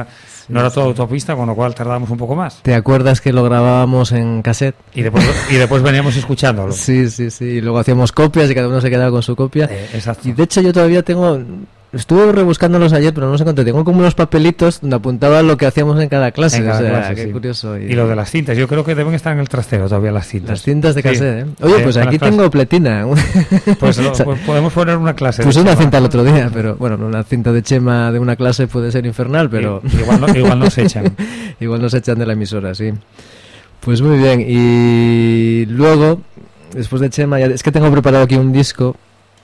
no era toda autopista, con lo cual tardábamos un poco más. ¿Te acuerdas que lo grabábamos en cassette? Y después, y después veníamos escuchándolo. Sí, sí, sí. Y luego hacíamos copias y cada uno se quedaba con su copia. Eh, exacto. Y de hecho yo todavía tengo... Estuve rebuscándolos ayer, pero no sé cuánto. Tengo como unos papelitos donde apuntaba lo que hacíamos en cada clase. En cada o sea, clase, qué sí. curioso. Y... y lo de las cintas, yo creo que deben estar en el trastero todavía las cintas. Las cintas de cassette, sí. ¿eh? Oye, eh, pues aquí tengo pletina. Pues, lo, pues podemos poner una clase. Puse de una Chema. cinta el otro día, pero bueno, una cinta de Chema de una clase puede ser infernal, pero... Y, igual, no, igual nos echan. Igual nos echan de la emisora, sí. Pues muy bien. Y luego, después de Chema, ya... es que tengo preparado aquí un disco...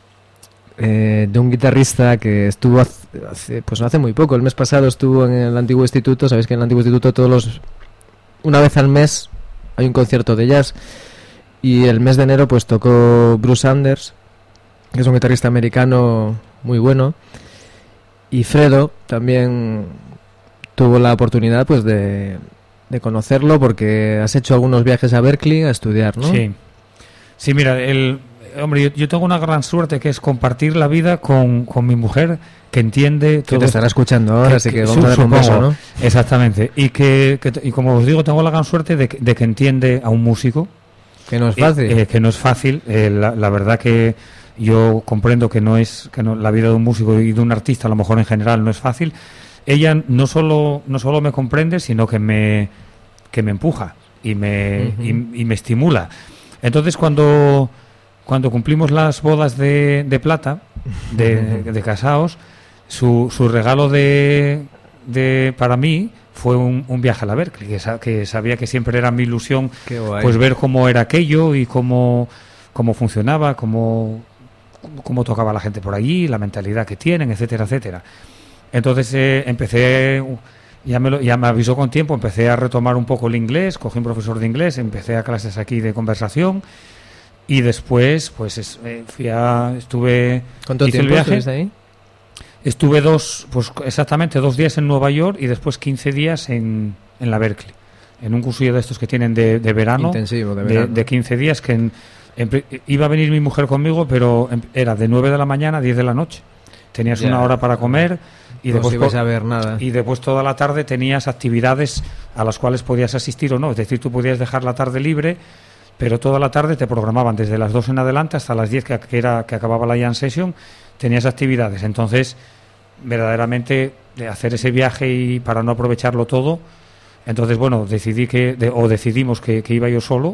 Eh, de un guitarrista que estuvo hace, hace, pues no hace muy poco, el mes pasado estuvo en el antiguo instituto. Sabéis que en el antiguo instituto todos los una vez al mes hay un concierto de jazz, y el mes de enero pues tocó Bruce Anders, que es un guitarrista americano muy bueno, y Fredo también tuvo la oportunidad pues de, de conocerlo, porque has hecho algunos viajes a Berkeley a estudiar, ¿no? Sí, sí, mira, el Hombre, yo, yo tengo una gran suerte, que es compartir la vida con, con mi mujer, que entiende... Que te estará escuchando ahora, que, así que, que vamos a dar un beso, ¿no? Exactamente. Y que, que y como os digo, tengo la gran suerte de que, de que entiende a un músico. Que no es fácil. Eh, eh, que no es fácil. Eh, la, la verdad que yo comprendo que no es que no, la vida de un músico y de un artista, a lo mejor en general, no es fácil. Ella no solo no solo me comprende, sino que me que me empuja y me uh-huh. y, y me estimula. Entonces, cuando Cuando cumplimos las bodas de, de plata, de, de casados, su, su regalo de, de para mí fue un, un viaje a la Berkeley, que, sa, que sabía que siempre era mi ilusión, pues ver cómo era aquello y cómo, cómo funcionaba, cómo, cómo tocaba la gente por allí, la mentalidad que tienen, etcétera, etcétera. Entonces eh, empecé, ya me, lo, ya me avisó con tiempo, empecé a retomar un poco el inglés, cogí un profesor de inglés, empecé a clases aquí de conversación. Y después, pues es, eh, fui a, estuve... ¿Cuánto hice tiempo el viaje. estuviste ahí? Estuve dos, pues exactamente dos días en Nueva York y después quince días en, en la Berkeley. En un cursillo de estos que tienen de, de verano. Intensivo, de verano. De, de quince días, que en, en, iba a venir mi mujer conmigo, pero en, era de nueve de la mañana a diez de la noche. Tenías ya, una hora para comer y no después ibas a ver nada. Y después toda la tarde tenías actividades a las cuales podías asistir o no. Es decir, tú podías dejar la tarde libre, pero toda la tarde te programaban desde las dos en adelante hasta las diez, que, que era que acababa la jam session, tenías actividades. Entonces, verdaderamente, de hacer ese viaje y para no aprovecharlo todo, entonces, bueno, decidí que, de, o decidimos que, que iba yo solo,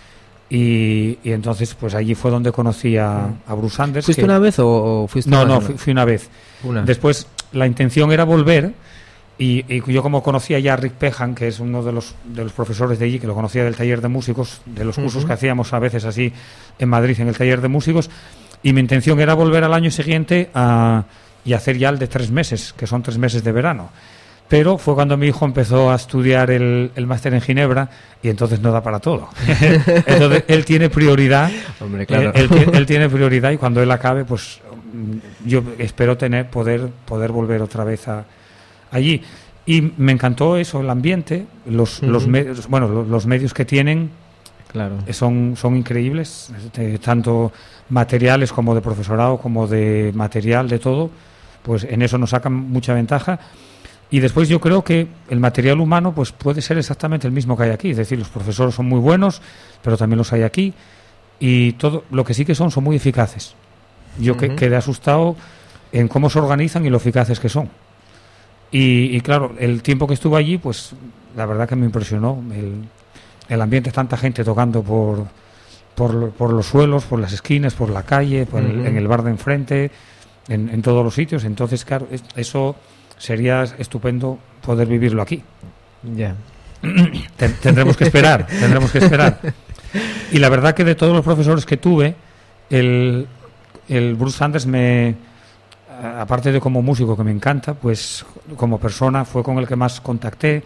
y, y entonces, pues allí fue donde conocí a, a Bruce Anders. ¿Fuiste que, una vez o, o fuiste No, más no, una? fui, fui una vez. Una. Después, la intención era volver. Y, y yo, como conocía ya a Rick Pejan, que es uno de los de los profesores de allí, que lo conocía del taller de músicos, de los cursos uh-huh. que hacíamos a veces así en Madrid en el taller de músicos, y mi intención era volver al año siguiente a, y hacer ya el de tres meses, que son tres meses de verano. Pero fue cuando mi hijo empezó a estudiar el, el máster en Ginebra, y entonces no da para todo. Entonces él tiene prioridad. Hombre, claro. él, él, él tiene prioridad, y cuando él acabe, pues yo espero tener poder poder volver otra vez a allí. Y me encantó eso, el ambiente, los, uh-huh. los medios, bueno, los, los medios que tienen, claro, son, son increíbles, de, tanto materiales como de profesorado, como de material, de todo, pues en eso nos sacan mucha ventaja. Y después yo creo que el material humano pues puede ser exactamente el mismo que hay aquí, es decir, los profesores son muy buenos, pero también los hay aquí, y todo lo que sí que son, son muy eficaces. Yo uh-huh. que, quedé asustado en cómo se organizan y lo eficaces que son. Y, y claro, el tiempo que estuve allí, pues la verdad que me impresionó el, el ambiente, tanta gente tocando por, por, por los suelos, por las esquinas, por la calle, por uh-huh. el, en el bar de enfrente, en, en todos los sitios. Entonces, claro, es, eso sería estupendo poder vivirlo aquí. Ya. Yeah. Tendremos que esperar, tendremos que esperar. Y la verdad que de todos los profesores que tuve, el, el Bruce Anders me... aparte de como músico, que me encanta, pues como persona fue con el que más contacté,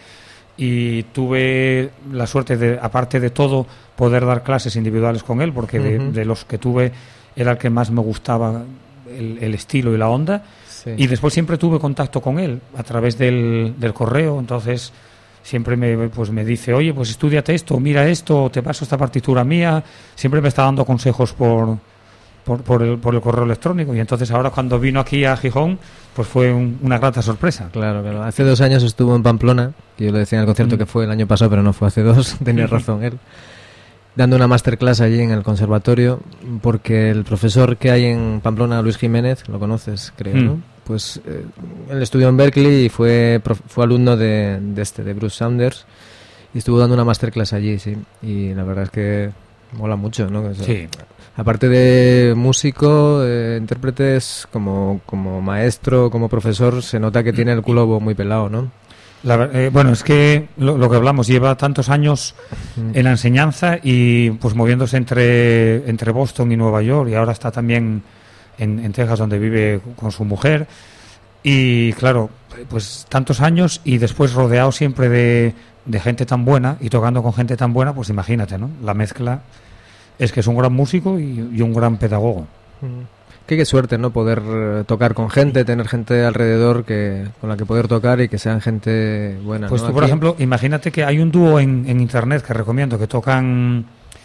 y tuve la suerte de, aparte de todo, poder dar clases individuales con él, porque uh-huh. de, de los que tuve era el que más me gustaba el, el estilo y la onda, sí. Y después siempre tuve contacto con él a través del, del correo. Entonces siempre me, pues me dice, oye, pues estúdiate esto, mira esto, te paso esta partitura mía, siempre me está dando consejos por por, por, el, por el correo electrónico, y entonces ahora cuando vino aquí a Gijón, pues fue un, una grata sorpresa. Claro, claro. Hace dos años estuvo en Pamplona, que yo le decía en el concierto mm. que fue el año pasado, pero no fue hace dos, tenía razón él, dando una masterclass allí en el conservatorio, porque el profesor que hay en Pamplona, Luis Jiménez, lo conoces, creo, mm. ¿no? Pues eh, él estudió en Berkeley y fue, prof, fue alumno de, de este, de Bruce Saunders, y estuvo dando una masterclass allí, sí, y la verdad es que mola mucho, ¿no? O sea, sí. Aparte de músico, eh, intérpretes, como, como maestro, como profesor, se nota que tiene el culo muy pelado, ¿no? La, eh, bueno, es que lo, lo que hablamos, lleva tantos años mm. en la enseñanza y pues moviéndose entre, entre Boston y Nueva York, y ahora está también en, en Texas, donde vive con su mujer. Y claro, pues tantos años y después rodeado siempre de, de gente tan buena y tocando con gente tan buena, pues imagínate, ¿no? La mezcla es que es un gran músico y, y un gran pedagogo. Qué, qué suerte, ¿no? Poder eh, tocar con gente, tener gente alrededor que con la que poder tocar y que sean gente buena. Pues ¿no? tú, por Aquí... ejemplo, imagínate que hay un dúo en, en internet que recomiendo, que tocan...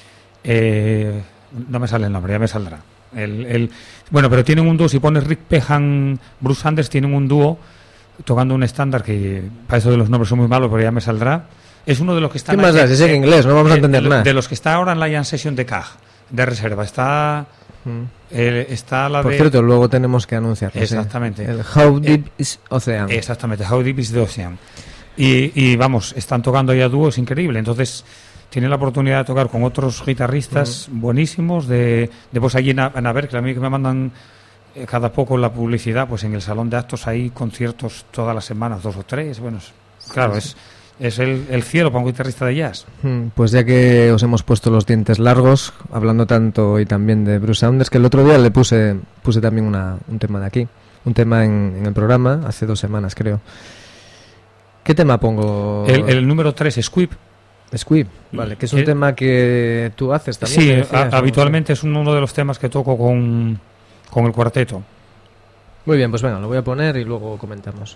Eh, no me sale el nombre, ya me saldrá. El, el, bueno, pero tienen un dúo, si pones Rick Pehan, Bruce Sanders, tienen un dúo tocando un estándar que para eso de los nombres son muy malos, pero ya me saldrá. Es uno de los que están... ¿Qué más da? Si es en inglés, no vamos a entender de, nada. De los que está ahora en la Jam Session de C A G, de reserva. Está mm. eh, está la Por de... cierto, luego tenemos que anunciarlo. Exactamente. ¿sí? El How Deep eh, is Ocean. Exactamente, How Deep is the Ocean. Y, y vamos, están tocando ya dúos, increíble. Entonces, tienen la oportunidad de tocar con otros guitarristas mm. buenísimos, de, de pues allí en, en Abercle, a mí que me mandan eh, cada poco la publicidad, pues en el salón de actos hay conciertos todas las semanas, dos o tres. Bueno, claro, sí, sí. es... Es el, el cielo para un guitarrista de jazz. Pues ya que os hemos puesto los dientes largos, hablando tanto y también de Bruce Saunders, que el otro día le puse puse también una, un tema de aquí, un tema en, en el programa, hace dos semanas creo. ¿Qué tema pongo? El, el número tres, Squib. Squib, vale, que es un el, tema que tú haces también. Sí, decías, a, habitualmente es uno de los temas que toco con, con el cuarteto. Muy bien, pues venga, lo voy a poner y luego comentamos.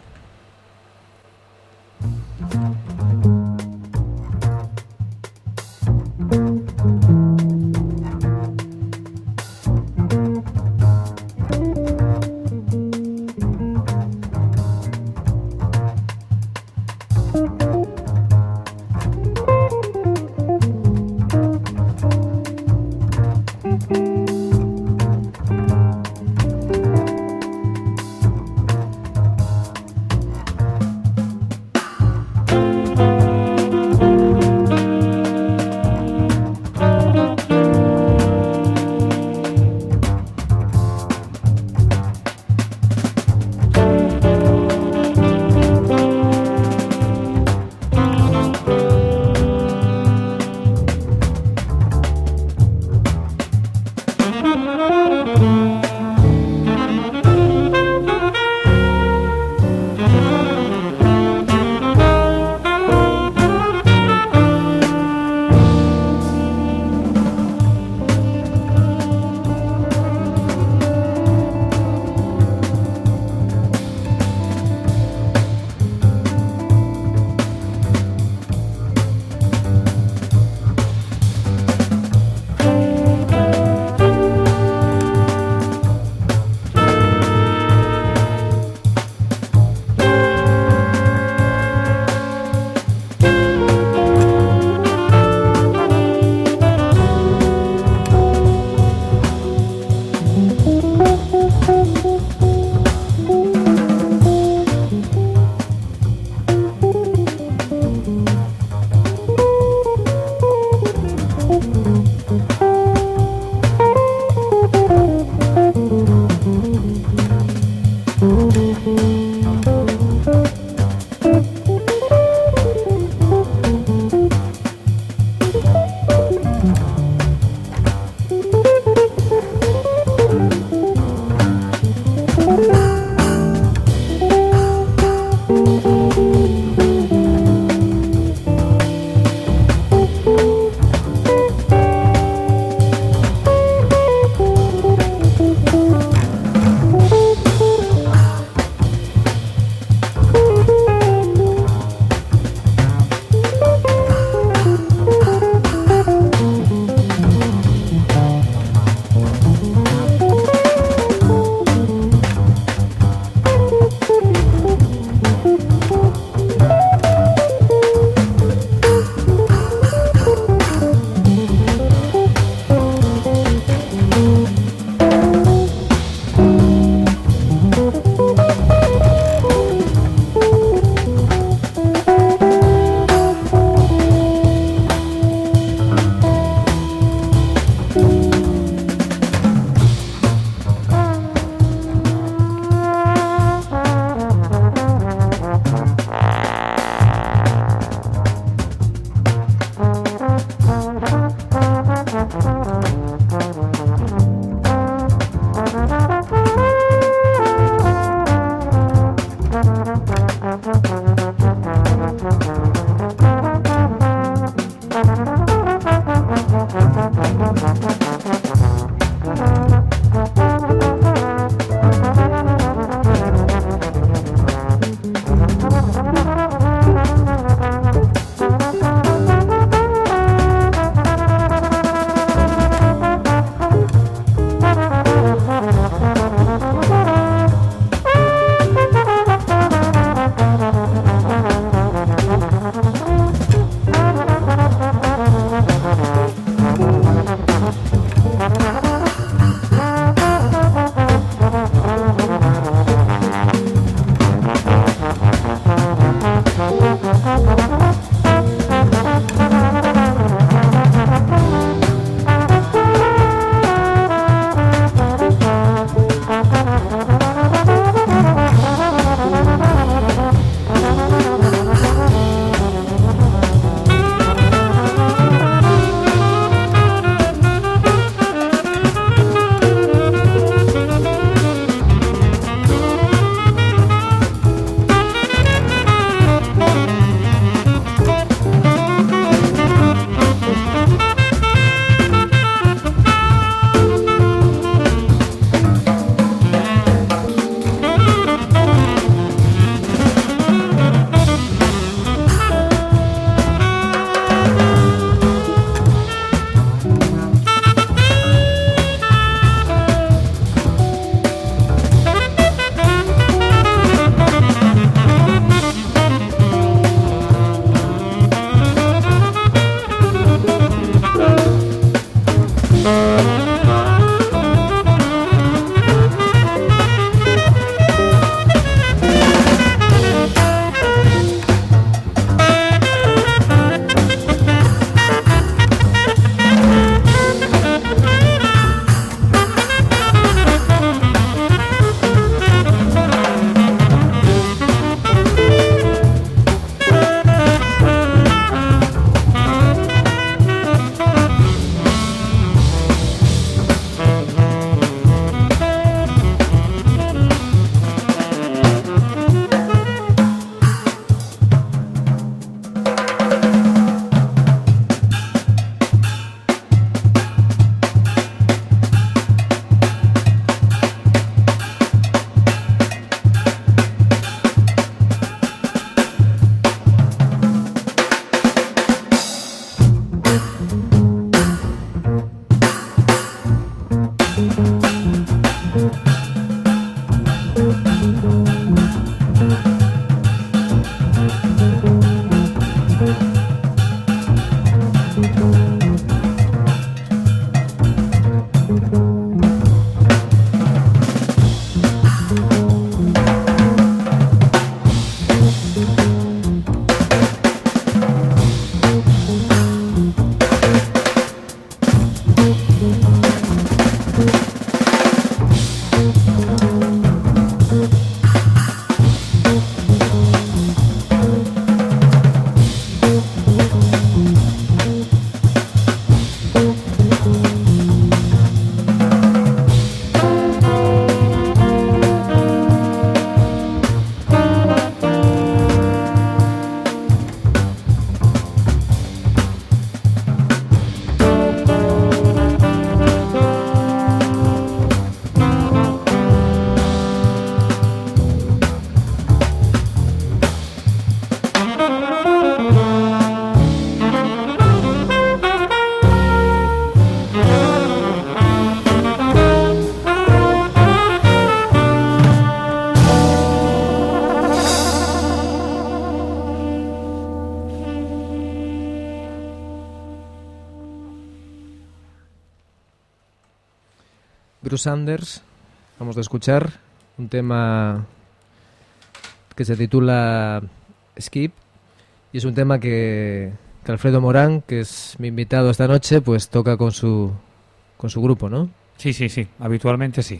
Bruce Sanders. Vamos a escuchar un tema que se titula Skip y es un tema que, que Alfredo Morán, que es mi invitado esta noche, pues toca con su con su grupo, ¿no? Sí, sí, sí, habitualmente sí.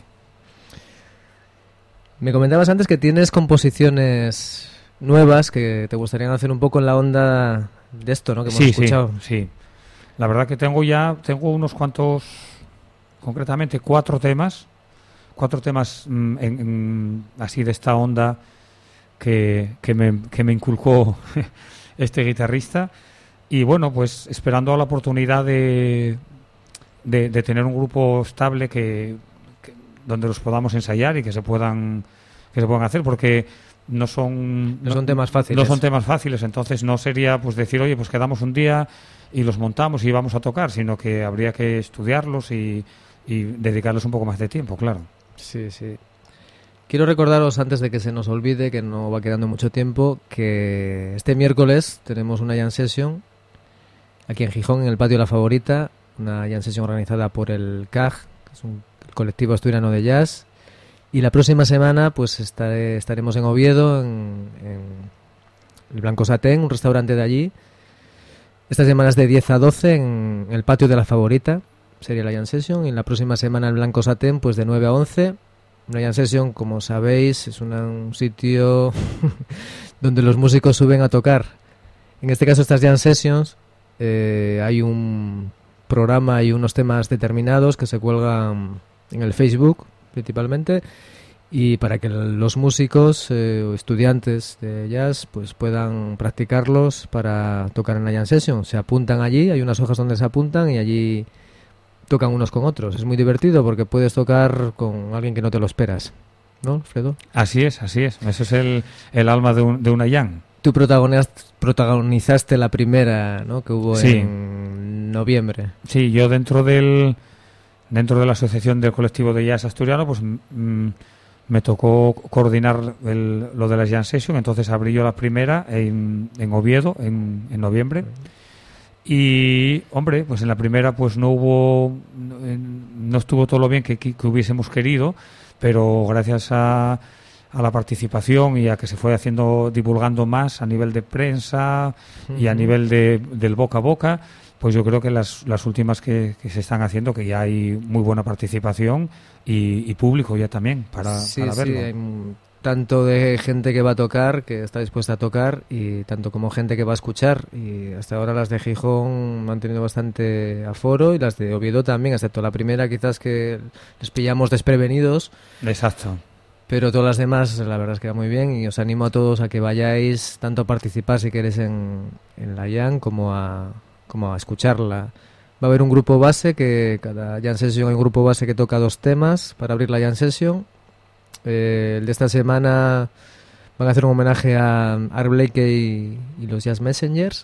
Me comentabas antes que tienes composiciones nuevas que te gustarían hacer un poco en la onda de esto, ¿no? Que hemos sí, escuchado. Sí, sí. La verdad que tengo ya, tengo unos cuantos, concretamente cuatro temas, cuatro temas mm, en, en, así de esta onda que, que, me, que me inculcó este guitarrista. Y bueno, pues esperando la oportunidad de, de, de tener un grupo estable que, que donde los podamos ensayar y que se puedan que se puedan hacer, porque no son no son temas fáciles. No son temas fáciles, entonces no sería pues decir, oye, pues quedamos un día y los montamos y vamos a tocar, sino que habría que estudiarlos y, y dedicarles un poco más de tiempo, claro. Sí, sí. Quiero recordaros, antes de que se nos olvide, que no va quedando mucho tiempo, que este miércoles tenemos una jam session aquí en Gijón, en el Patio La Favorita, una jam session organizada por el C A G, que es un colectivo asturiano de jazz. Y la próxima semana pues estaré, estaremos en Oviedo, en, en el Blanco Satén, un restaurante de allí. Esta semana es de diez a doce en el Patio de La Favorita, sería la jam session. Y la próxima semana el Blanco Satén pues de nueve a once. Una jam session, como sabéis, es una, un sitio donde los músicos suben a tocar. En este caso, estas jam sessions, eh, hay un programa y unos temas determinados que se cuelgan en el Facebook, principalmente, y para que los músicos eh, o estudiantes de jazz pues puedan practicarlos para tocar en la jam session. Se apuntan allí, hay unas hojas donde se apuntan y allí tocan unos con otros. Es muy divertido porque puedes tocar con alguien que no te lo esperas, ¿no, Alfredo? Así es, así es. Eso es el, el alma de, un, de una jam. Tú protagonizaste la primera, ¿no?, que hubo sí. en noviembre. Sí, yo dentro del dentro de la asociación del colectivo de jazz asturiano, pues mm, me tocó coordinar el, lo de la jam session. Entonces abrí yo la primera en, en Oviedo en, en noviembre. Y, hombre, pues en la primera pues no hubo, no estuvo todo lo bien que, que hubiésemos querido, pero gracias a, a la participación y a que se fue haciendo, divulgando más a nivel de prensa uh-huh. y a nivel de, del boca a boca, pues yo creo que las, las últimas que, que se están haciendo, que ya hay muy buena participación y, y público ya también para, sí, para verlo. Sí, hay tanto de gente que va a tocar, que está dispuesta a tocar, y tanto como gente que va a escuchar. Y hasta ahora las de Gijón han tenido bastante aforo y las de Oviedo también, excepto la primera quizás que les pillamos desprevenidos. Exacto. Pero todas las demás la verdad es que va muy bien y os animo a todos a que vayáis tanto a participar si queréis en, en la jam como a, como a escucharla. Va a haber un grupo base, que cada jam session hay un grupo base que toca dos temas para abrir la jam session. Eh, el de esta semana van a hacer un homenaje a Art Blakey y, y los Jazz Messengers,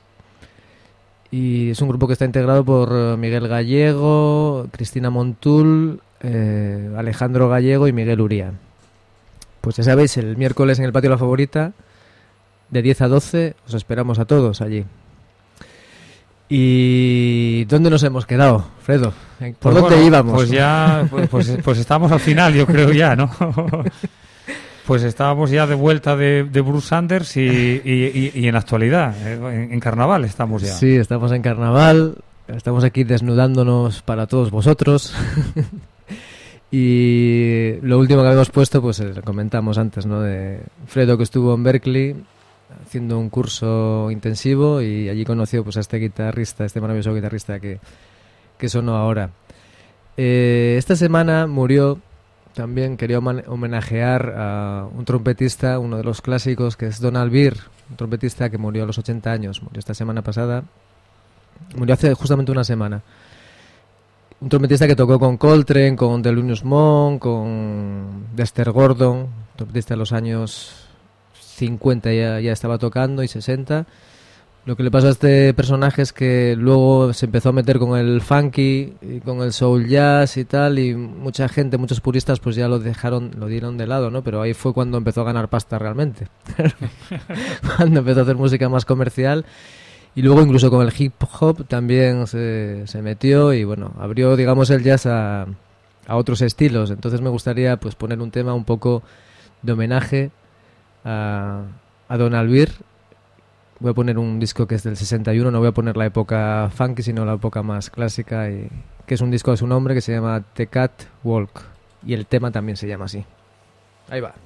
y es un grupo que está integrado por Miguel Gallego, Cristina Montul, eh, Alejandro Gallego y Miguel Uría. Pues ya sabéis, el miércoles en el Patio La Favorita de diez a doce os esperamos a todos allí. ¿Y dónde nos hemos quedado, Fredo? ¿Por pues dónde bueno, íbamos? Pues ya, pues, pues, pues estamos al final, yo creo ya, ¿no? Pues estábamos ya de vuelta de, de Bruce Sanders y, y, y, y en actualidad, en, en carnaval estamos ya. Sí, estamos en carnaval, estamos aquí desnudándonos para todos vosotros. Y lo último que habíamos puesto, pues lo comentamos antes, ¿no? De Fredo, que estuvo en Berkeley haciendo un curso intensivo y allí conoció pues a este guitarrista, este maravilloso guitarrista que, que sonó ahora. Eh, esta semana murió también, quería homenajear a un trompetista, uno de los clásicos, que es Donald Byrd, un trompetista que murió a los ochenta años, murió esta semana pasada, murió hace justamente una semana. Un trompetista que tocó con Coltrane, con Thelonious Monk, con Dexter Gordon, trompetista de los años cincuenta ya, ya estaba tocando, y sesenta. Lo que le pasó a este personaje es que luego se empezó a meter con el funky y con el soul jazz y tal, y mucha gente, muchos puristas pues ya lo dejaron, lo dieron de lado, ¿no? Pero ahí fue cuando empezó a ganar pasta realmente. Cuando empezó a hacer música más comercial. Y luego incluso con el hip hop también se, se metió y bueno, abrió, digamos, el jazz a, a otros estilos. Entonces me gustaría pues poner un tema un poco de homenaje a, a Don Albir. Voy a poner un disco que es del sesenta y uno, no voy a poner la época funky, sino la época más clásica, y que es un disco de su nombre que se llama The Cat Walk, y el tema también se llama así. Ahí va.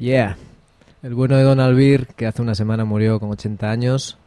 Yeah. El bueno de Don Albir, que hace una semana murió con ochenta años,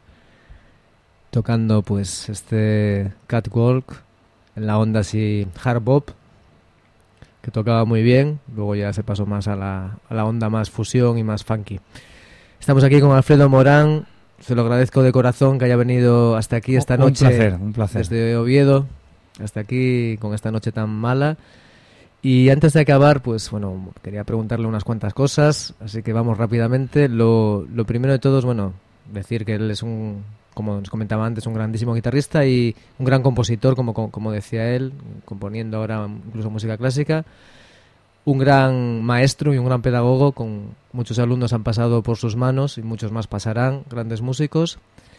tocando pues este Catwalk en la onda así hard bop, que tocaba muy bien. Luego ya se pasó más a la, a la onda más fusión y más funky. Estamos aquí con Alfredo Morán. Se lo agradezco de corazón que haya venido hasta aquí esta un noche. Un placer, un placer. Desde Oviedo hasta aquí con esta noche tan mala. Y antes de acabar, pues bueno, quería preguntarle unas cuantas cosas, así que vamos rápidamente. Lo, lo primero de todo es, bueno, decir que él es un, como nos comentaba antes, un grandísimo guitarrista y un gran compositor, como, como, como decía él, componiendo ahora incluso música clásica. Un gran maestro y un gran pedagogo, con muchos alumnos han pasado por sus manos y muchos más pasarán, grandes músicos.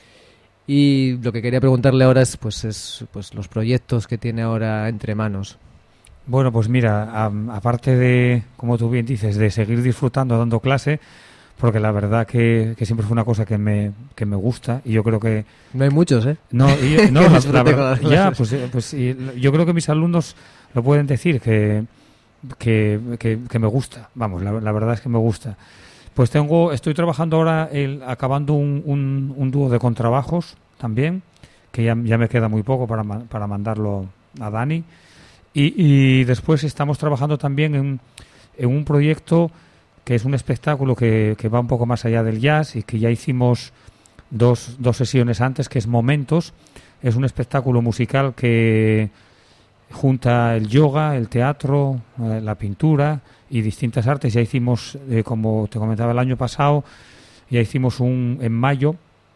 Y lo que quería preguntarle ahora es, pues, es pues los proyectos que tiene ahora entre manos. Bueno, pues mira, a, aparte de, como tú bien dices, de seguir disfrutando dando clase, porque la verdad que, que siempre fue una cosa que me, que me gusta y yo creo que... No hay muchos, ¿eh? No, y, no la, la verdad, ya, pues, pues y, yo creo que mis alumnos lo pueden decir, que, que, que, que me gusta, vamos, la, la verdad es que me gusta. Pues tengo, estoy trabajando ahora, el, acabando un, un, un dúo de contrabajos también, que ya, ya me queda muy poco para, para mandarlo a Dani. Y, y después estamos trabajando también en, en un proyecto que es un espectáculo que, que va un poco más allá del jazz y que ya hicimos dos, dos sesiones antes, que es Momentos. Es un espectáculo musical que junta el yoga, el teatro, eh, la pintura y distintas artes. Ya hicimos, eh, como te comentaba el año pasado, ya hicimos un en mayo.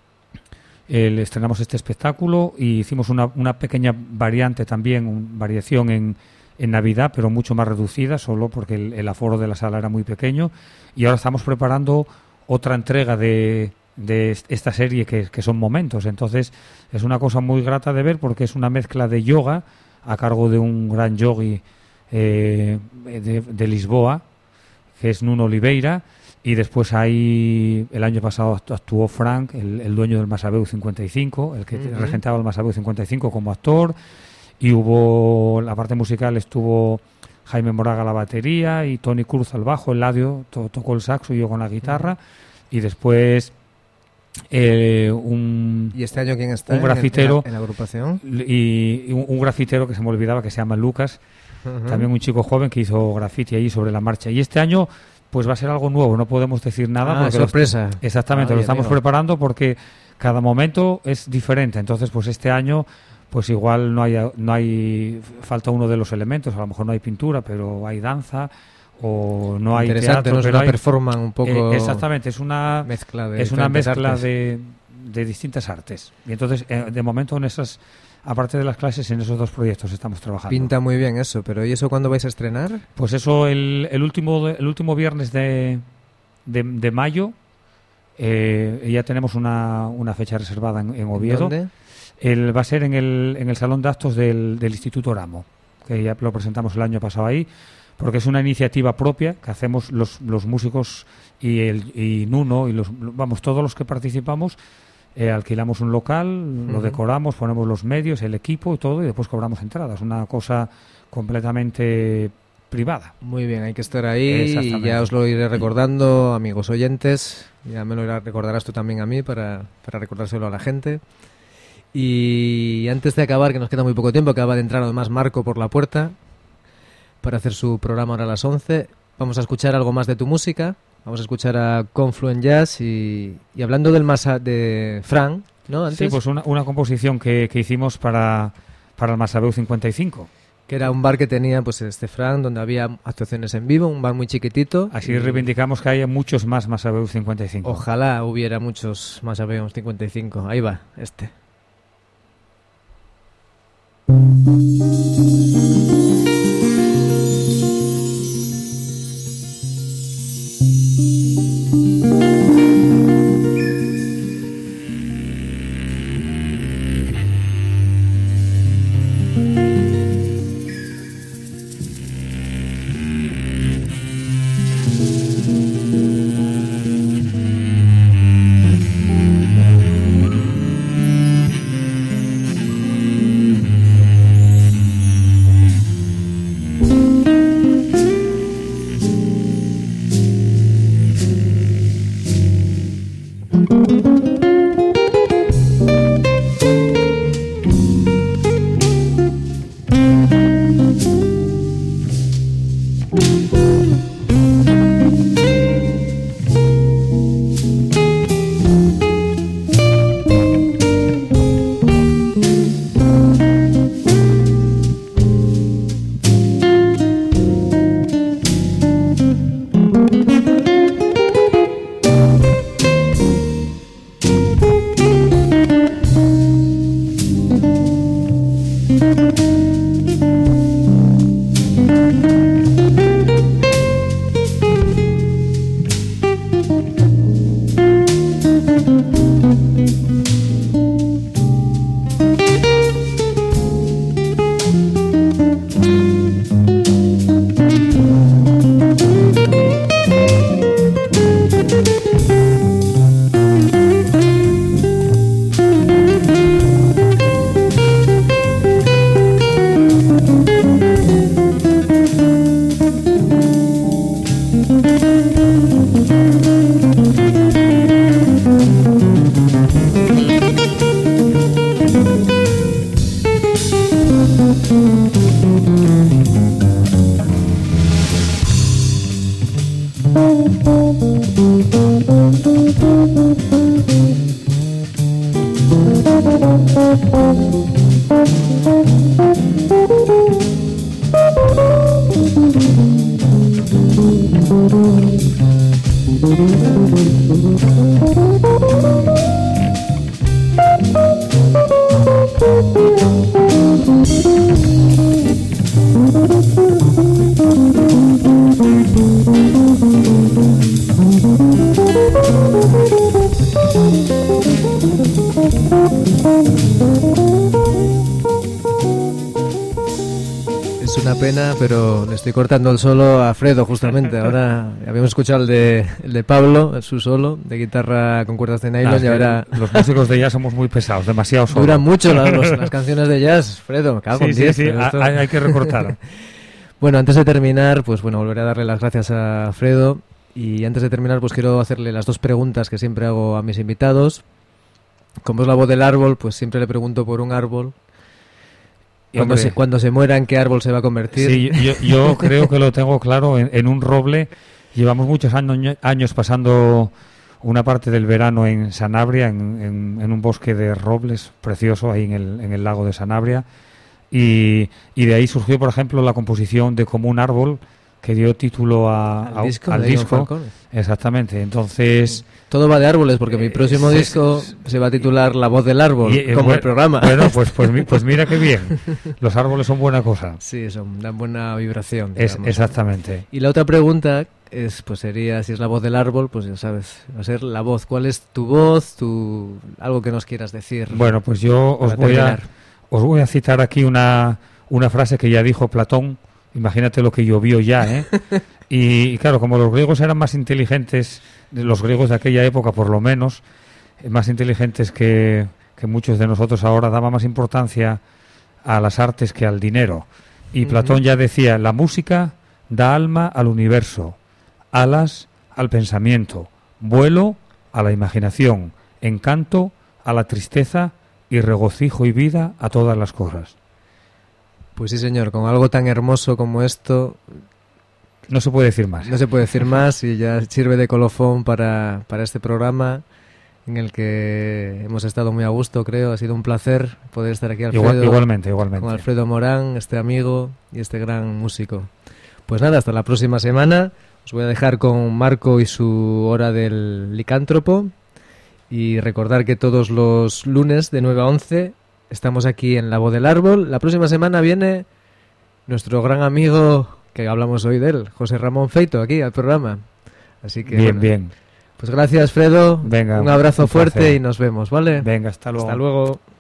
El, estrenamos este espectáculo y hicimos una, una pequeña variante también, una variación en, en Navidad, pero mucho más reducida, solo porque el, el aforo de la sala era muy pequeño. Y ahora estamos preparando otra entrega de, de esta serie que, que son Momentos. Entonces es una cosa muy grata de ver porque es una mezcla de yoga a cargo de un gran yogi eh, de, de Lisboa, que es Nuno Oliveira. Y después hay, el año pasado actuó Frank, el, el dueño del Masabeu cincuenta y cinco, el que uh-huh. regentaba el Masabeu cincuenta y cinco como actor. Y hubo, la parte musical estuvo Jaime Moraga a la batería y Tony Cruz al bajo, el Ladio to, tocó el saxo y yo con la guitarra. Uh-huh. Y después eh, un... ¿Y este año quién está un grafitero, en, la, en la agrupación? Y, y un, un grafitero que se me olvidaba, que se llama Lucas, uh-huh. también un chico joven que hizo graffiti allí sobre la marcha. Y este año... pues va a ser algo nuevo, no podemos decir nada. Ah, porque sorpresa. Lo, exactamente, ah, lo estamos amigo. preparando porque cada momento es diferente. Entonces, pues este año, pues igual no hay, no hay, falta uno de los elementos. A lo mejor no hay pintura, pero hay danza, o no hay teatro, no es pero una hay performance un poco. Eh, exactamente, es una mezcla de es una mezcla artes. de, de distintas artes. Y entonces, eh, de momento en esas, aparte de las clases, en esos dos proyectos estamos trabajando. Pinta muy bien eso, pero ¿y eso cuándo vais a estrenar? Pues eso el, el último el último viernes de, de, de mayo. Eh, ya tenemos una, una fecha reservada en, en Oviedo. ¿Dónde? El, va a ser en el, en el Salón de Actos del, del Instituto Ramo, que ya lo presentamos el año pasado ahí, porque es una iniciativa propia que hacemos los, los músicos y, el, y Nuno y los vamos todos los que participamos. Eh, alquilamos un local, uh-huh. lo decoramos, ponemos los medios, el equipo y todo, y después cobramos entradas. Una cosa completamente privada. Muy bien, hay que estar ahí y ya os lo iré recordando, amigos oyentes. Ya me lo recordarás tú también a mí para, para recordárselo a la gente. Y antes de acabar, que nos queda muy poco tiempo, acaba de entrar además Marco por la puerta para hacer su programa ahora a las once. Vamos a escuchar algo más de tu música. Vamos a escuchar a Confluent Jazz y, y hablando del Masa de Frank, ¿no? Antes. Sí, pues una, una composición que, que hicimos para, para el Masabeu cincuenta y cinco. Que era un bar que tenía pues este Frank, donde había actuaciones en vivo, un bar muy chiquitito. Así y... reivindicamos que haya muchos más Masabeu cincuenta y cinco. Ojalá hubiera muchos Masabeu cincuenta y cinco. Ahí va, este. una pena, pero le estoy cortando el solo a Fredo, justamente. Ahora habíamos escuchado el de, el de Pablo, su solo, de guitarra con cuerdas de nylon, nah, y ahora... Los músicos de jazz somos muy pesados, demasiado solo. Duran mucho las, los, las canciones de jazz, Fredo, me cago sí, en sí, diez, sí, esto... hay, hay que recortar. Bueno, antes de terminar, pues bueno, volveré a darle las gracias a Fredo. Y antes de terminar, pues quiero hacerle las dos preguntas que siempre hago a mis invitados. Como es la voz del árbol, pues siempre le pregunto por un árbol. Cuando se, cuando se muera, ¿en qué árbol se va a convertir? Sí, yo, yo creo que lo tengo claro, en, en un roble. Llevamos muchos años, años pasando una parte del verano en Sanabria, en, en, en un bosque de robles precioso, ahí en el, en el lago de Sanabria. Y, y de ahí surgió, por ejemplo, la composición de Como un árbol, que dio título a, al a, disco. Al disco. Exactamente, entonces... Todo va de árboles, porque mi próximo sí, disco sí, se va a titular La voz del árbol, y, como bueno, el programa. Bueno, pues, pues, pues mira qué bien. Los árboles son buena cosa. Sí, son, dan buena vibración. Es, exactamente. Y la otra pregunta es, pues sería, si es la voz del árbol, pues ya sabes, va a ser la voz. ¿Cuál es tu voz, tu algo que nos quieras decir? Bueno, pues yo os voy, a, os voy a citar aquí una, una frase que ya dijo Platón. Imagínate lo que llovió ya, ¿eh? Y, y claro, como los griegos eran más inteligentes, los griegos de aquella época por lo menos, más inteligentes que, que muchos de nosotros ahora, daba más importancia a las artes que al dinero. Y uh-huh. Platón ya decía, la música da alma al universo, alas al pensamiento, vuelo a la imaginación, encanto a la tristeza y regocijo y vida a todas las cosas. Pues sí, señor, con algo tan hermoso como esto... No se puede decir más. No se puede decir más y ya sirve de colofón para, para este programa en el que hemos estado muy a gusto, creo. Ha sido un placer poder estar aquí, Alfredo. Igual, igualmente, igualmente. Con Alfredo Morán, este amigo y este gran músico. Pues nada, hasta la próxima semana. Os voy a dejar con Marco y su hora del licántropo. Y recordar que todos los lunes de nueve a once estamos aquí en La Voz del Árbol. La próxima semana viene nuestro gran amigo, que hablamos hoy de él, José Ramón Feito, aquí al programa. Así que bien, bueno, bien. Pues gracias, Fredo. Venga, un abrazo un fuerte placer. Y nos vemos, ¿vale? Venga, hasta luego. Hasta luego.